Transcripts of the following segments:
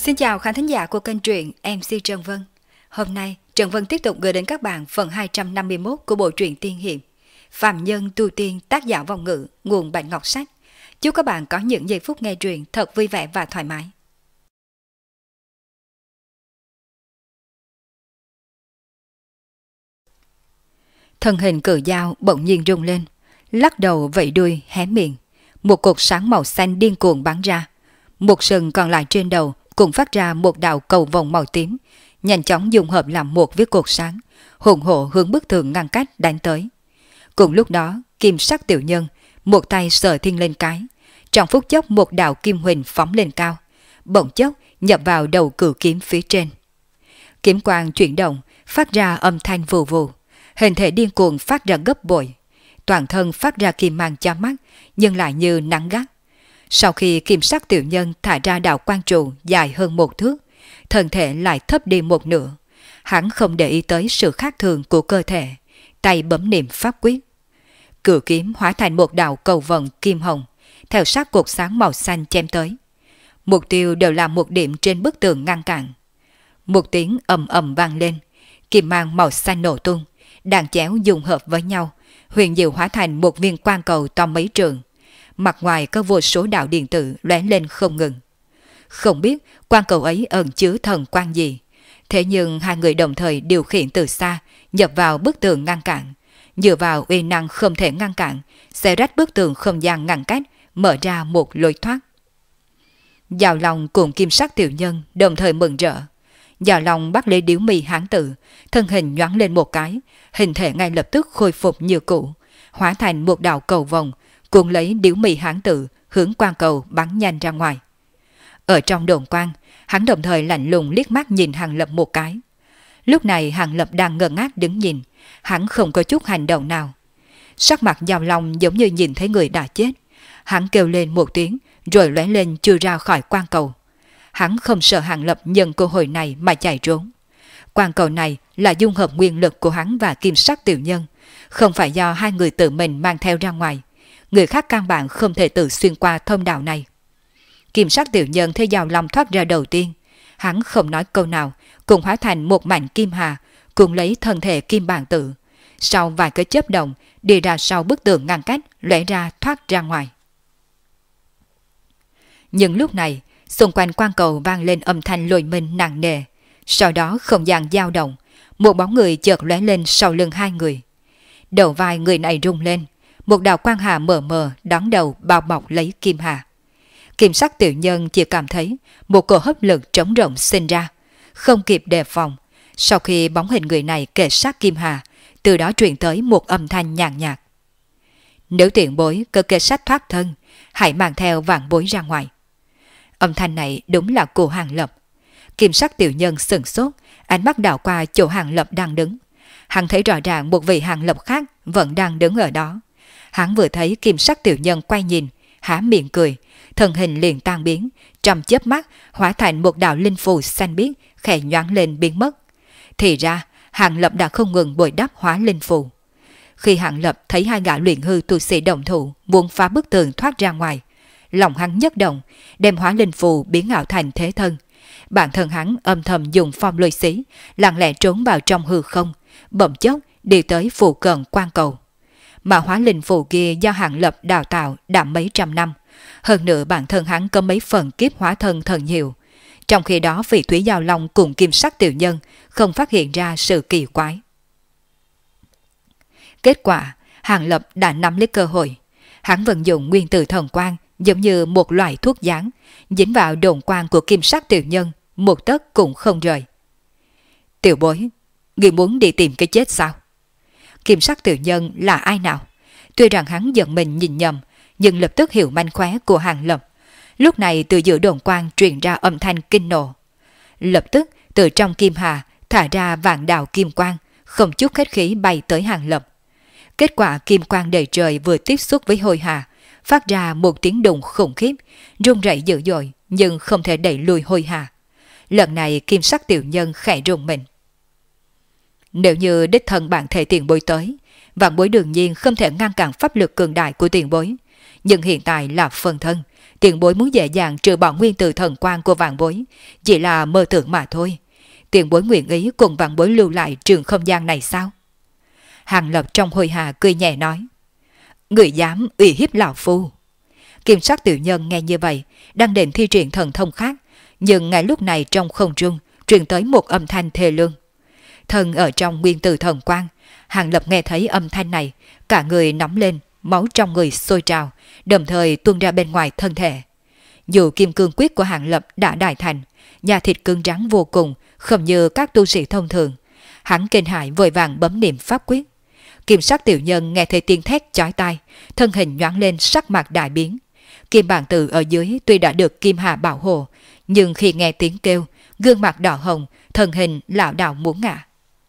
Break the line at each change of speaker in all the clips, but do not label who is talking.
Xin chào khán thính giả của kênh truyện MC Trần Vân. Hôm nay, Trần Vân tiếp tục gửi đến các bạn phần 251 của bộ truyện tiên hiệp Phàm Nhân Tu Tiên, tác giả Vong Ngữ, nguồn Bạch Ngọc Sách. Chúc các bạn có những giây phút nghe truyện thật vui vẻ và thoải mái. Thân hình cự dao bỗng nhiên rung lên, lắc đầu vẫy đuôi hé miệng. Một cột sáng màu xanh điên cuồng bắn ra. Một sừng còn lại trên đầu cũng phát ra một đạo cầu vồng màu tím, nhanh chóng dung hợp làm một với cột sáng, hùng hổ hướng bức tường ngăn cách đánh tới. Cùng lúc đó, kim sắc tiểu nhân một tay sờ thiên lên cái, trong phút chốc một đạo kim huỳnh phóng lên cao, bỗng chốc nhập vào đầu cự kiếm phía trên. Kiếm quang chuyển động, phát ra âm thanh vù vù, hình thể điên cuồng phát ra gấp bội, toàn thân phát ra kim mang chói mắt, nhưng lại như nắng gắt. Sau khi kim sắc tiểu nhân thả ra đạo quang trụ dài hơn một thước, thân thể lại thấp đi một nửa. Hắn không để ý tới sự khác thường của cơ thể, tay bấm niệm pháp quyết. Cự kiếm hóa thành một đạo cầu vồng kim hồng, theo sát cột sáng màu xanh chém tới. Mục tiêu đều là một điểm trên bức tường ngăn cản. Một tiếng ầm ầm vang lên, kim mang màu xanh nổ tung, đàn chéo dung hợp với nhau, huyền diệu hóa thành một viên quang cầu to mấy trượng. Mặt ngoài có vô số đạo điện tử lóe lên không ngừng. Không biết quang cầu ấy ẩn chứa thần quang gì, thế nhưng hai người đồng thời điều khiển từ xa, nhập vào bức tường ngăn cản, dựa vào uy năng không thể ngăn cản, xé rách bức tường không gian ngăn cách, mở ra một lối thoát. Giào Long cùng kim sắc tiểu nhân đồng thời mừng rỡ. Giào Long bắt lấy điếu mì hán tử, thân hình nhoáng lên một cái, hình thể ngay lập tức khôi phục như cũ, hóa thành một đạo cầu vồng, cuốn lấy điếu mì hán tử hướng quang cầu bắn nhanh ra ngoài. Ở trong đồn quang, hắn đồng thời lạnh lùng liếc mắt nhìn Hàng Lập một cái. Lúc này Hàng Lập đang ngơ ngác đứng nhìn, hắn không có chút hành động nào. Sắc mặt Giào Long giống như nhìn thấy người đã chết. Hắn kêu lên một tiếng rồi lóe lên chui ra khỏi quang cầu. Hắn không sợ Hàng Lập nhân cơ hội này mà chạy trốn. Quang cầu này là dung hợp nguyên lực của hắn và kim sắc tiểu nhân, không phải do hai người tự mình mang theo ra ngoài. Người khác căn bản không thể tự xuyên qua thông đạo này. Kim sắc tiểu nhân thấy Giào Long thoát ra đầu tiên, hắn không nói câu nào, cùng hóa thành một mảnh kim hà, cùng lấy thân thể kim bản tự. Sau vài cái chớp động, đi ra sau bức tường ngăn cách, lóe ra thoát ra ngoài. Nhưng lúc này, xung quanh quang cầu vang lên âm thanh lôi minh nặng nề. Sau đó không gian dao động, một bóng người chợt lóe lên sau lưng hai người. Đầu vai người này rung lên, một đạo quang hà mờ mờ đón đầu bao bọc lấy kim hà. Kim sắc tiểu nhân chỉ cảm thấy một cổ hấp lực trống rỗng sinh ra, không kịp đề phòng. Sau khi bóng hình người này kề sát kim hà, từ đó truyền tới một âm thanh nhàn nhạt. Nếu tiền bối cơ kề sát thoát thân, hãy mang theo vạn bối ra ngoài. Âm thanh này đúng là của Hàng Lập. Kim sắc tiểu nhân sừng sốt, ánh mắt đảo qua chỗ Hàng Lập đang đứng. Hắn thấy rõ ràng một vị Hàng Lập khác vẫn đang đứng ở đó. Hắn vừa thấy kim sắc tiểu nhân quay nhìn, há miệng cười, thân hình liền tan biến, trong chớp mắt hóa thành một đạo linh phù xanh biếc khẽ nhoáng lên biến mất. Thì ra, Hàng Lập đã không ngừng bồi đắp hóa linh phù. Khi Hàng Lập thấy hai gã luyện hư tu sĩ đồng thủ muốn phá bức tường thoát ra ngoài, lòng hắn nhất động, đem hóa linh phù biến ảo thành thế thân. Bản thân hắn âm thầm dùng phong lôi xí, lặng lẽ trốn vào trong hư không, bỗng chốc đi tới phù cận quang cầu. Mà hóa linh phù kia do Hàng Lập đào tạo đã mấy trăm năm, hơn nữa bản thân hắn có mấy phần kiếp hóa thân thần hiệu. Trong khi đó vị Thủy Giao Long cùng kim sắc tiểu nhân không phát hiện ra sự kỳ quái. Kết quả, Hàng Lập đã nắm lấy cơ hội. Hắn vận dụng nguyên tử thần quang giống như một loại thuốc gián, dính vào đồn quang của kim sắc tiểu nhân, một tấc cũng không rời. Tiểu bối, ngươi muốn đi tìm cái chết sao? Kim sắc tiểu nhân là ai nào? Tuy rằng hắn giận mình nhìn nhầm, nhưng lập tức hiểu manh khóe của Hàng Lập. Lúc này từ giữa đồn quang truyền ra âm thanh kinh nộ. Lập tức từ trong kim hà thả ra vạn đạo kim quang, không chút khách khí bay tới Hàng Lập. Kết quả kim quang đầy trời vừa tiếp xúc với hôi hà, phát ra một tiếng đùng khủng khiếp, rung rẩy dữ dội nhưng không thể đẩy lùi hôi hà. Lần này kim sắc tiểu nhân khẽ rùng mình. Nếu như đích thân bạn thể tiền bối tới, vạn bối đương nhiên không thể ngăn cản pháp lực cường đại của tiền bối. Nhưng hiện tại là phân thân, Tiền bối muốn dễ dàng trừ bỏ nguyên tử thần quang của vạn bối, chỉ là mơ tưởng mà thôi. Tiền bối nguyện ý cùng vạn bối lưu lại trường không gian này sao? Hàng Lập trong hồi hà cười nhẹ nói. Người dám uy hiếp lão phu. Kim sắc tiểu nhân nghe như vậy, đang định thi triển thần thông khác, nhưng ngay lúc này trong không trung truyền tới một âm thanh thê lương. Thân ở trong nguyên tử thần quang, Hàng Lập nghe thấy âm thanh này, cả người nóng lên, máu trong người sôi trào, đồng thời tuôn ra bên ngoài thân thể. Dù kim cương quyết của Hàng Lập đã đại thành, da thịt cứng rắn vô cùng, không như các tu sĩ thông thường. Hắn kinh hãi vội vàng bấm niệm pháp quyết. Kim sắc tiểu nhân nghe thấy tiếng thét chói tai, thân hình nhoáng lên, sắc mặt đại biến. Kim bản tử ở dưới tuy đã được Kim Hà bảo hộ, nhưng khi nghe tiếng kêu, gương mặt đỏ hồng, thân hình lảo đảo muốn ngã.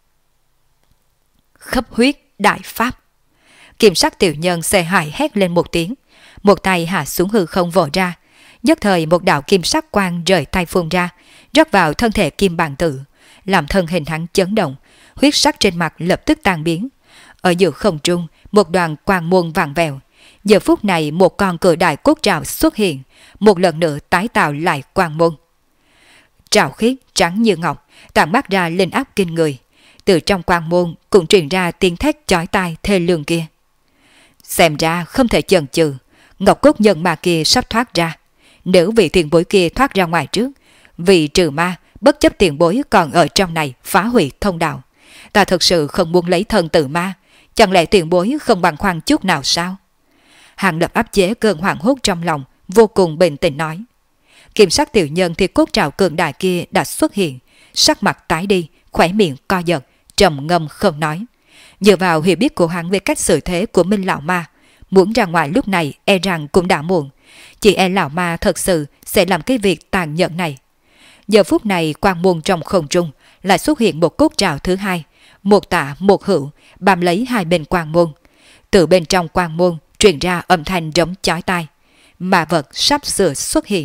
Khắp huyết đại pháp. Kim sắc tiểu nhân xề hại hét lên một tiếng, một tay hạ xuống hư không vỗ ra, nhất thời một đạo kim sắc quang rời tay phun ra, rót vào thân thể Kim bản tử, làm thân hình hắn chấn động, huyết sắc trên mặt lập tức tan biến. Ở giữa không trung, một đoàn quang môn vàng vèo. Giờ phút này một con cự đại cốt trảo xuất hiện, một lần nữa tái tạo lại quang môn. Trảo khiết trắng như ngọc, tản mát ra linh áp kinh người. Từ trong quang môn cũng truyền ra tiếng thét chói tai thê lương kia. Xem ra không thể chần chừ, ngọc cốt nhân ma kia sắp thoát ra. Nếu vị tiền bối kia thoát ra ngoài trước, vì trừ ma, bất chấp tiền bối còn ở trong này phá hủy thông đạo. Ta thật sự không muốn lấy thân tự ma, chẳng lẽ tiền bối không băn khoăn chút nào sao? Hàng Lập áp chế cơn hoảng hốt trong lòng, vô cùng bình tĩnh nói. Kim sắc tiểu nhân thì cốt trảo cường đại kia đã xuất hiện, sắc mặt tái đi, khỏe miệng co giật, trầm ngâm không nói. Dựa vào hiểu biết của hắn về cách xử thế của Minh lão ma, muốn ra ngoài lúc này e rằng cũng đã muộn. Chỉ e lão ma thật sự sẽ làm cái việc tàn nhẫn này. Giờ phút này quang môn trong không trung lại xuất hiện một cốt trảo thứ hai, một tả một hữu, bám lấy hai bên quang môn. Từ bên trong quang môn truyền ra âm thanh giống chói tai. Ma vật sắp sửa xuất hiện.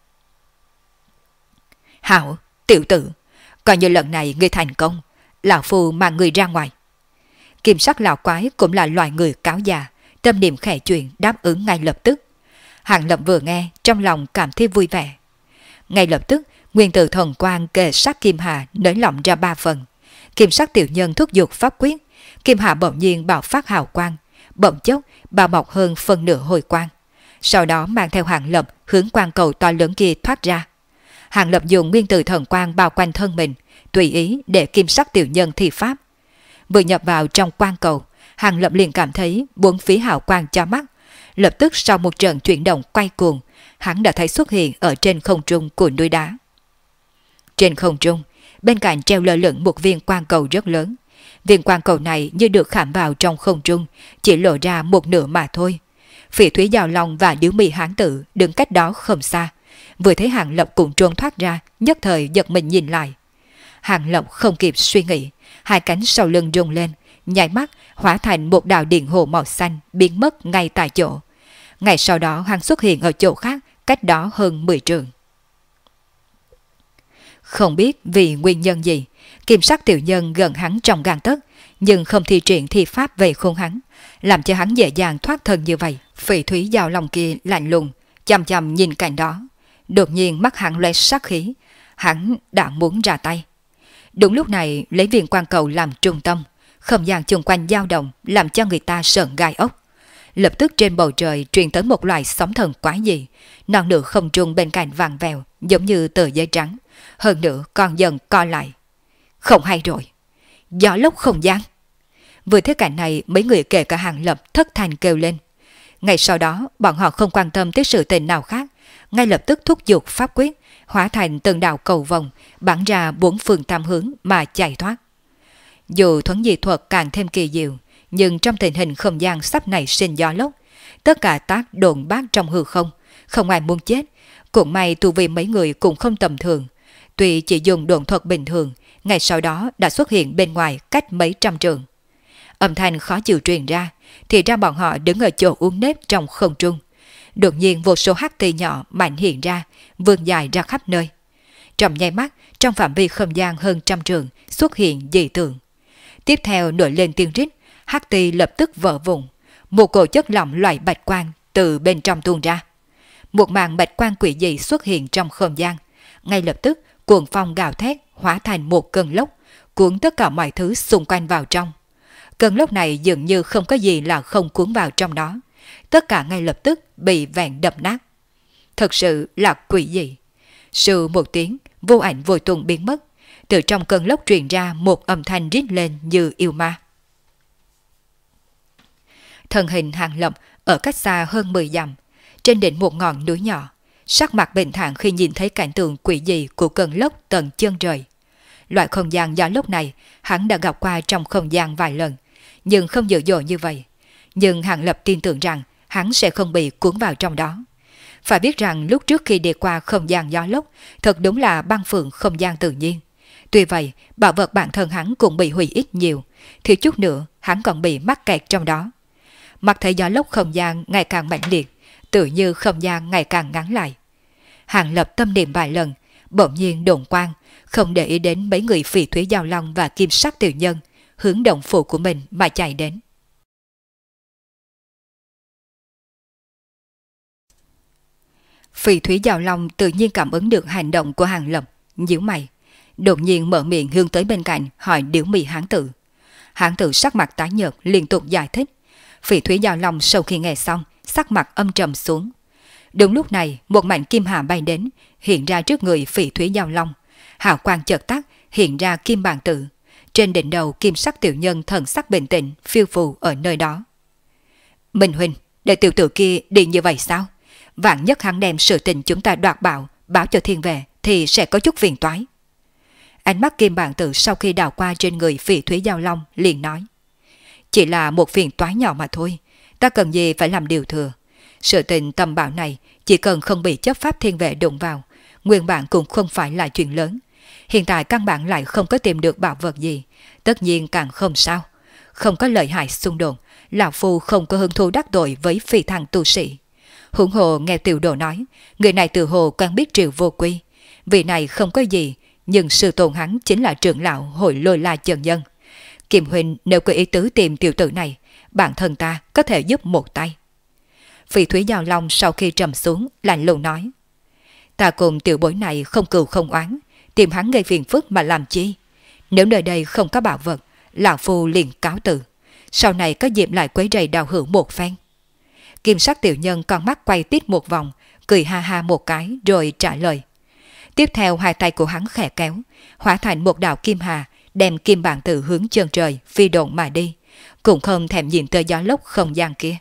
Hảo, tiểu tử, coi như lần này ngươi thành công, lão phu mang ngươi ra ngoài. Kim sắc lão quái cũng là loài người cáo già, tâm niệm khẽ chuyển đáp ứng ngay lập tức. Hàng Lập vừa nghe trong lòng cảm thấy vui vẻ. Ngay lập tức nguyên tử thần quang kề sát Kim Hà nới lỏng ra 3 phần. Kim sắc tiểu nhân thúc giục pháp quyết, Kim Hà bỗng nhiên bạo phát hào quang, bỗng chốc bao bọc hơn phân nửa hồi quang. Sau đó mang theo Hàng Lập hướng quang cầu to lớn kia thoát ra. Hàng Lập dùng nguyên tử thần quang bao quanh thân mình, tùy ý để kim sắc tiểu nhân thi pháp. Vừa nhập vào trong quang cầu, Hàng Lập liền cảm thấy bốn phía hào quang cho mắt. Lập tức sau một trận chuyển động quay cuồng, hắn đã thấy xuất hiện ở trên không trung của núi đá. Trên không trung, bên cạnh treo lơ lửng một viên quang cầu rất lớn. Viên quang cầu này như được khảm vào trong không trung, chỉ lộ ra một nửa mà thôi. Phỉ Thúy Giao Long và Điếu Mị Hán Tử đứng cách đó không xa. Vừa thấy Hàng Lập cùng trốn thoát ra, nhất thời giật mình nhìn lại. Hàng Lập không kịp suy nghĩ, hai cánh sau lưng rung lên, nháy mắt hóa thành một đạo điện hồ màu xanh biến mất ngay tại chỗ. Ngay sau đó hắn xuất hiện ở chỗ khác, cách đó hơn 10 trượng. Không biết vì nguyên nhân gì, kim sắc tiểu nhân gần hắn trong gang tấc, nhưng không thi triển thi pháp về khuôn hắn, làm cho hắn dễ dàng thoát thân như vậy. Phỉ Thúy Giao Long kia lạnh lùng, chằm chằm nhìn cảnh đó. Đột nhiên mắt hắn lóe sát khí, hắn đã muốn ra tay. Đúng lúc này lấy viên quang cầu làm trung tâm, không gian xung quanh dao động làm cho người ta sợn gai ốc. Lập tức trên bầu trời truyền tới một loại sóng thần quái dị, non nửa không trung bên cạnh vàng vèo giống như tờ giấy trắng, hơn nữa còn dần co lại. Không hay rồi, gió lốc không gian. Vừa thấy cảnh này, mấy người kể cả Hàng Lập thất thanh kêu lên. Ngay sau đó bọn họ không quan tâm tới sự tình nào khác, ngay lập tức thúc giục pháp quyết, hóa thành từng đạo cầu vòng bắn ra bốn phương tam hướng mà chạy thoát. Dù thuấn di thuật càng thêm kỳ diệu, nhưng trong tình hình không gian sắp nảy sinh gió lốc, tất cả tác đồn bát trong hư không, không ai muốn chết. Cũng may tu vi mấy người cũng không tầm thường, tuy chỉ dùng đồn thuật bình thường, ngày sau đó đã xuất hiện bên ngoài cách mấy trăm trượng. Âm thanh khó chịu truyền ra, thì ra bọn họ đứng ở chỗ uốn nếp trong không trung. Đột nhiên vô số hắc ti nhỏ mạnh hiện ra, vươn dài ra khắp nơi. Trong nháy mắt, trong phạm vi không gian hơn trăm trượng xuất hiện dị tượng. Tiếp theo nổi lên tiếng rít, hắc ti lập tức vỡ vụn, một cổ chất lỏng loại bạch quang từ bên trong tuôn ra. một màn bạch quang quỷ dị xuất hiện trong không gian. Ngay lập tức, cuồng phong gào thét hóa thành một cơn lốc, cuốn tất cả mọi thứ xung quanh vào trong. Cơn lốc này dường như không có gì là không cuốn vào trong đó. Tất cả ngay lập tức bị vẹn đập nát. Thật sự là quỷ dị. Sư một tiếng, vô ảnh vô tung biến mất. Từ trong cơn lốc truyền ra một âm thanh rít lên như yêu ma. Thân hình Hàng Lập ở cách xa hơn 10 dặm, trên đỉnh một ngọn núi nhỏ, sắc mặt bình thản khi nhìn thấy cảnh tượng quỷ dị của cơn lốc tận chân trời. Loại không gian gió lốc này hắn đã gặp qua trong không gian vài lần, nhưng không dữ dội như vậy. Nhưng Hàng Lập tin tưởng rằng hắn sẽ không bị cuốn vào trong đó. Phải biết rằng lúc trước khi đi qua không gian gió lốc, thật đúng là băng phượng không gian tự nhiên. Tuy vậy, bảo vật bản thân hắn cũng bị hủy ít nhiều, thì chút nữa hắn còn bị mắc kẹt trong đó. Mặt thấy gió lốc không gian ngày càng mạnh liệt, tự như không gian ngày càng ngắn lại. Hàng Lập tâm niệm vài lần, bỗng nhiên độn quang, không để ý đến mấy người phỉ thúy giao long và kim sắc tiểu nhân, hướng động phủ của mình mà chạy đến. Phỉ thúy giao long tự nhiên cảm ứng được hành động của Hàng Lập, nhíu mày, đột nhiên mở miệng hướng tới bên cạnh hỏi Điểu Mị hán tử. Hán tử sắc mặt tái nhợt liên tục giải thích. Phỉ thúy giao long sau khi nghe xong, sắc mặt âm trầm xuống. Đúng lúc này, một mảnh kim hà bay đến, hiện ra trước người phỉ thúy giao long. Hào quang chợt tắt, hiện ra kim bàn tử. Trên đỉnh đầu kim sắc tiểu nhân thần sắc bình tĩnh, phiêu phù ở nơi đó. Minh huynh, để tiểu tử kia đi như vậy sao? Vạn nhất hắn đem sự tình chúng ta đoạt bảo, báo cho thiên vệ thì sẽ có chút phiền toái. Ánh mắt kim bàn tử sau khi đào qua trên người phỉ thúy giao long liền nói. Chỉ là một phiền toái nhỏ mà thôi, ta cần gì phải làm điều thừa. Sự tình tầm bảo này chỉ cần không bị chấp pháp thiên vệ đụng vào, nguyên bản cũng không phải là chuyện lớn. Hiện tại căn bản lại không có tìm được bảo vật gì, tất nhiên càng không sao. Không có lợi hại xung đột, lão phu không có hứng thú đắc tội với phi thăng tu sĩ. Huống hồ nghe tiểu đồ nói, người này từ hồ quen biết Triệu Vô Quy. Vị này không có gì, nhưng sư tôn hắn chính là trưởng lão hội Lôi La Chân Nhân. Kim huynh nếu có ý tứ tìm tiểu tử này, bản thân ta có thể giúp một tay. Phỉ thúy giao long sau khi trầm xuống, lạnh lùng nói. Ta cùng tiểu bối này không cừu không oán, tìm hắn gây phiền phức mà làm chi. Nếu nơi đây không có bảo vật, lão phu liền cáo từ. Sau này có dịp lại quấy rầy đào hữu một phen. Kim sắc tiểu nhân con mắt quay tít một vòng, cười ha ha một cái rồi trả lời. Tiếp theo hai tay của hắn khẽ kéo, hóa thành một đạo kim hà, đem kim bản tử hướng chân trời phi độn mà đi, cũng không thèm nhìn tới gió lốc không gian kia.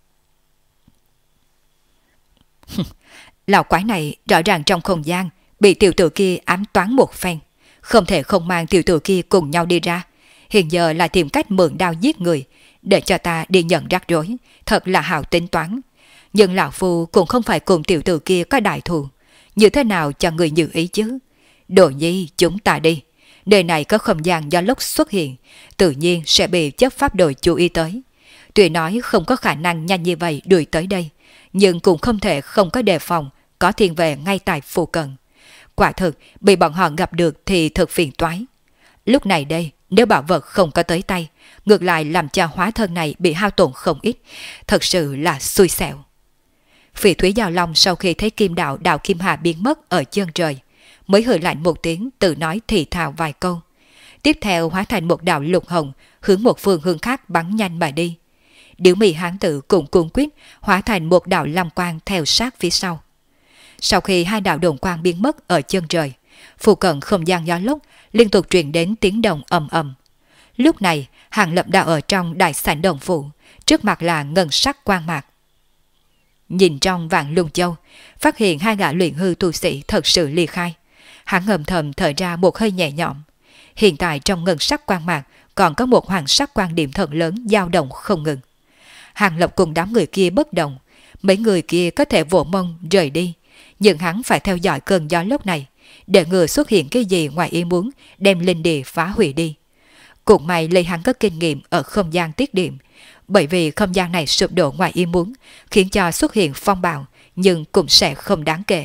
Lão quái này rõ ràng trong không gian bị tiểu tử kia ám toán một phen, không thể không mang tiểu tử kia cùng nhau đi ra. Hiện giờ là tìm cách mượn đao giết người để cho ta đi nhận rắc rối, thật là hào tính toán. Nhưng lão phu cũng không phải cùng tiểu tử kia có đại thù, như thế nào cho người như ý chứ? Đồ nhi, chúng ta đi. Nơi này có không gian do lốc xuất hiện, tự nhiên sẽ bị chấp pháp đội chú ý tới. Tuy nói không có khả năng nhanh như vậy đuổi tới đây, nhưng cũng không thể không có đề phòng, có thiên vệ ngay tại phụ cận. Quả thực, bị bọn họ gặp được thì thật phiền toái. Lúc này đây, nếu bảo vật không có tới tay, ngược lại làm cho hóa thân này bị hao tổn không ít, thật sự là xui xẻo. Phỉ thúy giao long sau khi thấy kim đạo đạo kim hà biến mất ở chân trời, mới hừ lạnh một tiếng tự nói thì thào vài câu. Tiếp theo hóa thành một đạo lục hồng, hướng một phương hướng khác bắn nhanh mà đi. Điểu Mị hán tử cũng cuốn quyết, hóa thành một đạo lam quang theo sát phía sau. Sau khi hai đạo đồn quang biến mất ở chân trời, phụ cận không gian gió lốc liên tục truyền đến tiếng động ầm ầm. Lúc này, Hàng Lập đã ở trong đại sảnh đồng phủ, trước mặt là ngân sắc quang mạc. Nhìn trong Vạn Lung Châu, phát hiện hai gã luyện hư tu sĩ thật sự ly khai. Hắn ngầm thầm thở ra một hơi nhẹ nhõm. Hiện tại trong ngân sắc quang mạc còn có một hoàng sắc quan điểm thật lớn dao động không ngừng. Hàng Lập cùng đám người kia bất động, mấy người kia có thể vỗ mông rời đi, nhưng hắn phải theo dõi cơn gió lốc này, để ngừa xuất hiện cái gì ngoài ý muốn đem linh địa phá hủy đi. Cũng may lấy hắn có kinh nghiệm ở không gian tiết điểm, bởi vì không gian này sụp đổ ngoài ý muốn, khiến cho xuất hiện phong bạo, nhưng cũng sẽ không đáng kể.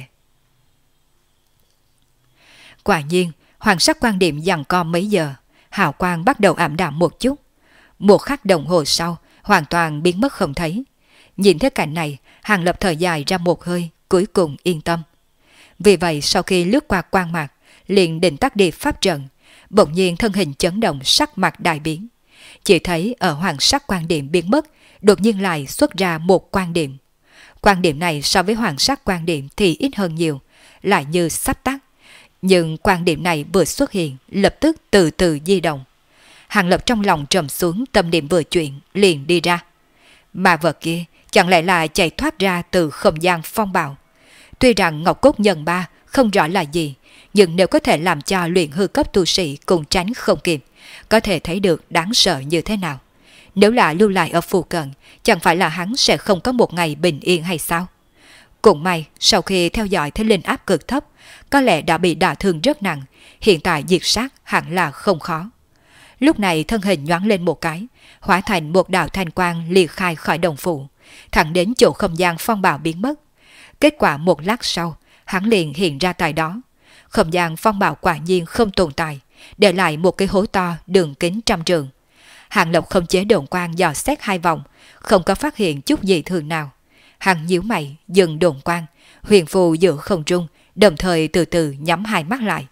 Quả nhiên, hoàng sắc quan điểm giằng co mấy giờ, hào quang bắt đầu ảm đạm một chút. Một khắc đồng hồ sau, hoàn toàn biến mất không thấy. Nhìn thấy cảnh này, Hàng Lập thở dài ra một hơi, cuối cùng yên tâm. Vì vậy sau khi lướt qua quan mạc, liền định tắt đi pháp trận, bỗng nhiên thân hình chấn động, sắc mặt đại biến. Chỉ thấy ở hoàng sắc quan điểm biến mất, đột nhiên lại xuất ra một quan điểm. Quan điểm này so với hoàng sắc quan điểm thì ít hơn nhiều, lại như sắp tắt. Nhưng quan điểm này vừa xuất hiện, lập tức từ từ di động. Hàng Lập trong lòng trầm xuống, tâm niệm vừa chuyển, liền đi ra. Mà vật kia chẳng lẽ là chạy thoát ra từ không gian phong bạo. Tuy rằng ngọc cốt nhân ba không rõ là gì, nhưng nếu có thể làm cho luyện hư cấp tu sĩ cùng tránh không kịp, có thể thấy được đáng sợ như thế nào. Nếu là lưu lại ở phù cận, chẳng phải là hắn sẽ không có một ngày bình yên hay sao? Cũng may, sau khi theo dõi thấy linh áp cực thấp, có lẽ đã bị đả thương rất nặng, hiện tại diệt sát hẳn là không khó. Lúc này thân hình nhoáng lên một cái, hóa thành một đạo thanh quang ly khai khỏi đồng phủ, thẳng đến chỗ không gian phong bạo biến mất. Kết quả một lát sau, hắn liền hiện ra tại đó. Không gian phong bạo quả nhiên không tồn tại, để lại một cái hố to đường kính 100 trượng. Hàng Lập không chế đồn quang dò xét 2 vòng, không có phát hiện chút gì thường nào. Hắn nhíu mày, dừng đồn quang, huyền phù giữa không trung, đồng thời từ từ nhắm 2 mắt lại.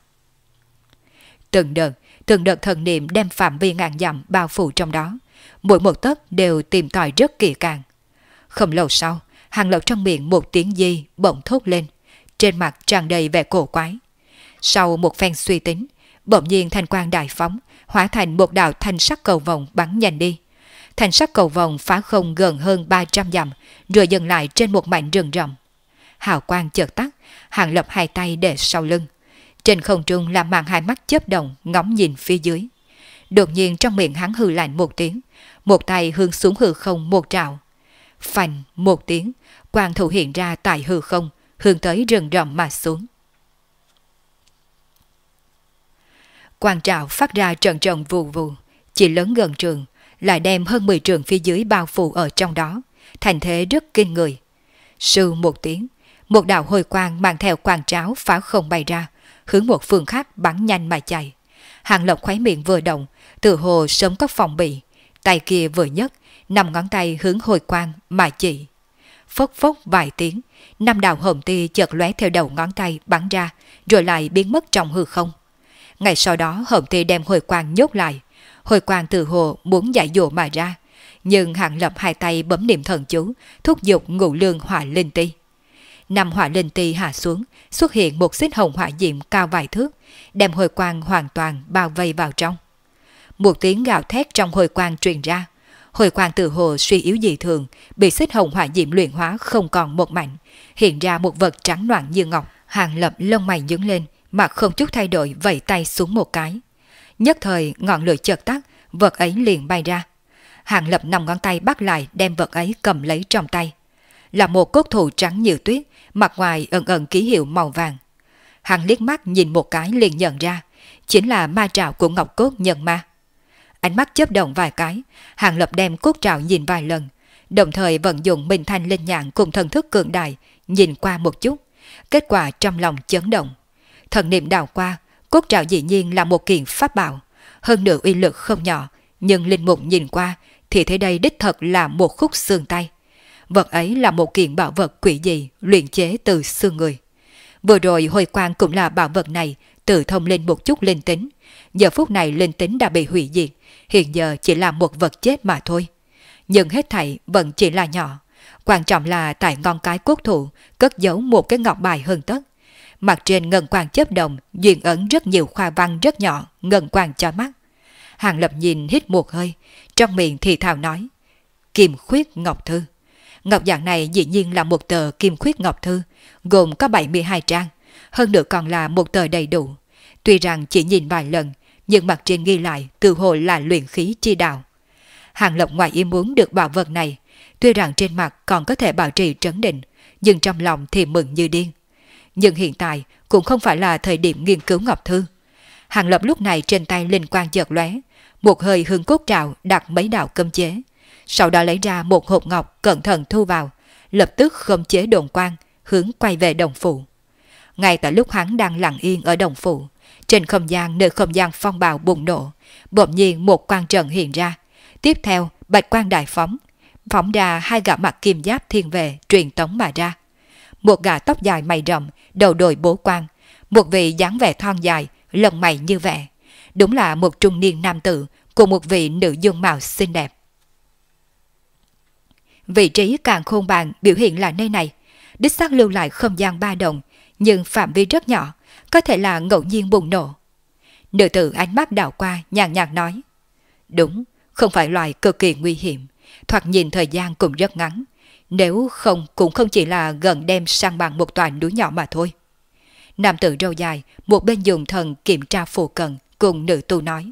Từng đợt thần niệm đem phạm vi ngàn dặm bao phủ trong đó, mỗi một tấc đều tìm tòi rất kỹ càng. Không lâu sau, Hàng Lập trong miệng một tiếng di bỗng thốt lên, trên mặt tràn đầy vẻ cổ quái. Sau một phen suy tính, bỗng nhiên thanh quang đại phóng, hóa thành một đạo thanh sắc cầu vồng bắn nhanh đi. Thanh sắc cầu vồng phá không gần hơn 300 dặm, rồi dừng lại trên một mảnh rừng rậm. Hào quang chợt tắt, Hàng Lập 2 tay để sau lưng. Trên không trung là màn 2 mắt chớp động ngóng nhìn phía dưới. Đột nhiên trong miệng hắn hừ lạnh một tiếng, một tay hướng xuống hư không một trảo. Phành một tiếng, quang thủ hiện ra tại hư không, hướng tới rừng rậm mà xuống. Quang trảo phát ra trận trận vù vù, chỉ lớn gần trường, lại đem hơn 10 trường phía dưới bao phủ ở trong đó, thành thế rất kinh người. Sư một tiếng, một đạo hồi quang mang theo quang trảo phá không bay ra, hướng một phương khác bắn nhanh mà chạy. Hàng Lập khóe miệng vừa động, tự hồ sớm có phòng bị, tay kia vừa nhấc, 5 ngón tay hướng hồi quang mà chỉ. Phốc phốc vài tiếng, 5 đạo hồng tia chợt lóe theo đầu ngón tay bắn ra, rồi lại biến mất trong hư không. Ngay sau đó hồng tia đem hồi quang nhốt lại, hồi quang từ hồ muốn giải dụ mà ra, nhưng Hàng Lập 2 tay bấm niệm thần chú, thúc giục ngũ lương hỏa linh ti. 5 hỏa linh ti hạ xuống, xuất hiện một xích hồng hỏa diệm cao vài thước, đem hồi quang hoàn toàn bao vây vào trong. Một tiếng gào thét trong hồi quang truyền ra, hồi quang từ hồ suy yếu dị thường, bị xích hồng hỏa diệm luyện hóa không còn một mảnh, hiện ra một vật trắng loạn như ngọc. Hàng Lập lông mày nhướng lên, mặt không chút thay đổi vẩy tay xuống một cái. Nhất thời ngọn lửa chợt tắt, vật ấy liền bay ra. Hàng Lập 5 ngón tay bắt lại đem vật ấy cầm lấy trong tay. Là một cốt thù trắng như tuyết, mặt ngoài ẩn ẩn ký hiệu màu vàng. Hắn liếc mắt nhìn một cái liền nhận ra, chính là ma trảo của ngọc cốt nhân ma. Ánh mắt chớp động vài cái, Hàng Lập đem cốt trảo nhìn vài lần, đồng thời vận dụng Minh Thanh linh nhãn cùng thần thức cường đại, nhìn qua một chút. Kết quả trong lòng chấn động. Thần niệm đảo qua, cốt trảo dĩ nhiên là một kiện pháp bảo, hơn nữa uy lực không nhỏ, nhưng linh mục nhìn qua thì thấy đây đích thật là một khúc xương tay. Vật ấy là một kiện bảo vật quỷ dị luyện chế từ xương người. Vừa rồi hồi quang cũng là bảo vật này tự thông lên một chút linh tính. Giờ phút này linh tính đã bị hủy diệt, hiện giờ chỉ là một vật chết mà thôi. Nhưng hết thảy vẫn chỉ là nhỏ. Quan trọng là tại ngón cái cốt thụ cất giấu một cái ngọc bài hơn tất. Mặt trên ngân quang chớp động, duyên ẩn rất nhiều khoa văn rất nhỏ, ngân quang cho mắt. Hàng Lập nhìn hít một hơi, trong miệng thì thào nói: Kim khuyết ngọc thư. Ngọc dạng này dĩ nhiên là một tờ kim khuyết ngọc thư, gồm có 72 trang, hơn nữa còn là một tờ đầy đủ. Tuy rằng chỉ nhìn vài lần, nhưng mặt trên ghi lại từ hồ là luyện khí chi đạo. Hàng Lập ngoài ý muốn được bảo vật này, tuy rằng trên mặt còn có thể bảo trì trấn định, nhưng trong lòng thì mừng như điên. Nhưng hiện tại cũng không phải là thời điểm nghiên cứu ngọc thư. Hàng Lập lúc này trên tay linh quang chợt lóe, một hơi hương cốt trảo đặt mấy đạo cấm chế, sau đó lấy ra một hộp ngọc cẩn thận thu vào, lập tức khống chế đồn quang, hướng quay về đồng phủ. Ngay tại lúc hắn đang lặng yên ở đồng phủ, trên không gian nơi không gian phong bạo bùng nổ, bỗng nhiên một quang trận hiện ra. Tiếp theo bạch quang đại phóng ra 2 gã mặc kim giáp thiên vệ truyền tống mà ra. một gã tóc dài mày rậm, đầu đội bố quan, một vị dáng vẻ thon dài, lông mày như vẽ. Đúng là một trung niên nam tử cùng một vị nữ dung mạo xinh đẹp. Vị trí Càn Khôn Bàn biểu hiện là nơi này, đích xác lưu lại không gian ba động, nhưng phạm vi rất nhỏ, có thể là ngẫu nhiên bùng nổ. Nữ tử ánh mắt đảo qua nhàn nhạt nói, đúng, không phải loại cực kỳ nguy hiểm, thoạt nhìn thời gian cũng rất ngắn, nếu không cũng không chỉ là gần đem sang bằng một tòa núi nhỏ mà thôi. Nam tử râu dài một bên dùng thần kiểm tra phù cận, cùng nữ tu nói.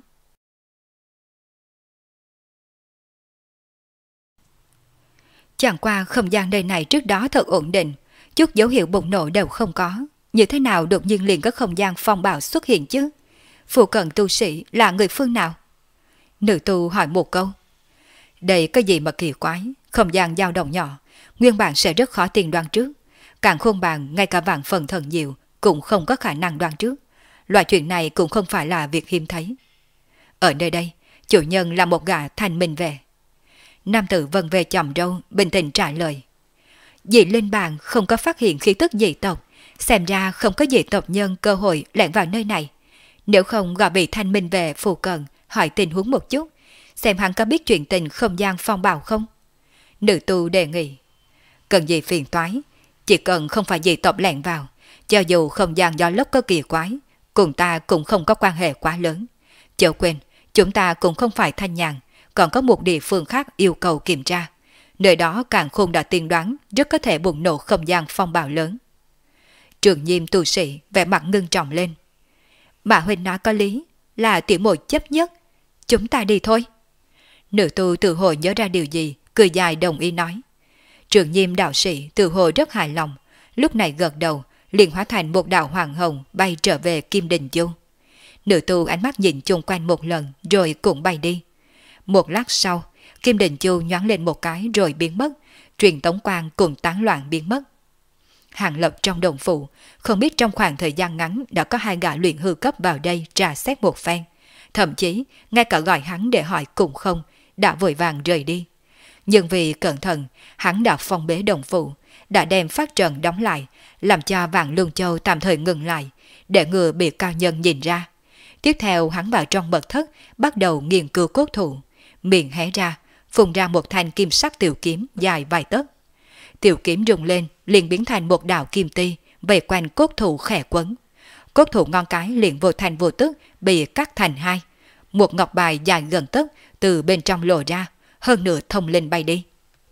Chẳng qua không gian nơi này trước đó thật ổn định, chút dấu hiệu bùng nổ đều không có, như thế nào đột nhiên liền có không gian phong bạo xuất hiện chứ? Phù cận tu sĩ là người phương nào? Nữ tu hỏi một câu. Đây có gì mà kỳ quái, không gian dao động nhỏ, nguyên bản sẽ rất khó tiên đoán trước. Càn Khôn Bàn ngay cả vạn phần thần diệu cũng không có khả năng đoán trước. Loại chuyện này cũng không phải là việc hiếm thấy. Ở nơi đây, chủ nhân là một gã thanh minh về. Nam tử vân về chòm râu, bình tĩnh trả lời. Dị linh bàn không có phát hiện khí tức dị tộc, xem ra không có dị tộc nhân cơ hội lẻn vào nơi này. Nếu không gọi vị thanh minh về phù cận, hỏi tình huống một chút, xem hắn có biết chuyện tình không gian phong bạo không? Nữ tu đề nghị. Cần gì phiền toái, chỉ cần không phải dị tộc lẻn vào, cho dù không gian gió lốc có kỳ quái, cùng ta cũng không có quan hệ quá lớn. Chớ quên, chúng ta cũng không phải Thanh Nhàn, còn có một địa phương khác yêu cầu kiểm tra. Nơi đó Càn Khôn đã tiên đoán rất có thể bùng nổ không gian phong bạo lớn. Trường Nhiêm tu sĩ vẻ mặt ngưng trọng lên. Mà huynh nói có lý, là tiểu muội chấp nhất. Chúng ta đi thôi. Nữ tu tự hồi nhớ ra điều gì, cười dài đồng ý nói. Trường Nhiêm đạo sĩ tự hồi rất hài lòng, lúc này gật đầu, liền hóa thành một đạo hoàng hồng bay trở về Kim Đình Du. Nữ tu ánh mắt nhìn chung quanh một lần rồi cũng bay đi. Một lát sau, Kim Đình Du nhoáng lên một cái rồi biến mất, truyền tống quang cùng tán loạn biến mất. Hàng Lập trong đồng phụ, không biết trong khoảng thời gian ngắn đã có 2 gã luyện hư cấp vào đây trà xét một phen. Thậm chí, ngay cả gọi hắn để hỏi cũng không, đã vội vàng rời đi. Nhưng vì cẩn thận, hắn đã phong bế đồng phụ, đã đem phát trận đóng lại, làm cho Vạn Luân Châu tạm thời ngừng lại, để ngừa bị cao nhân nhìn ra. Tiếp theo hắn vào trong mật thất, bắt đầu nghiên cứu cốt thụ, miệng hé ra, phun ra một thanh kim sắc tiểu kiếm dài vài tấc. Tiểu kiếm rung lên, liền biến thành một đạo kim ti, vây quanh cốt thụ khẽ quấn. Cốt thụ ngon cái liền vô thành vô tức bị cắt thành 2. Một ngọc bài dài gần tấc từ bên trong lộ ra, hơn nửa thông lên bay đi.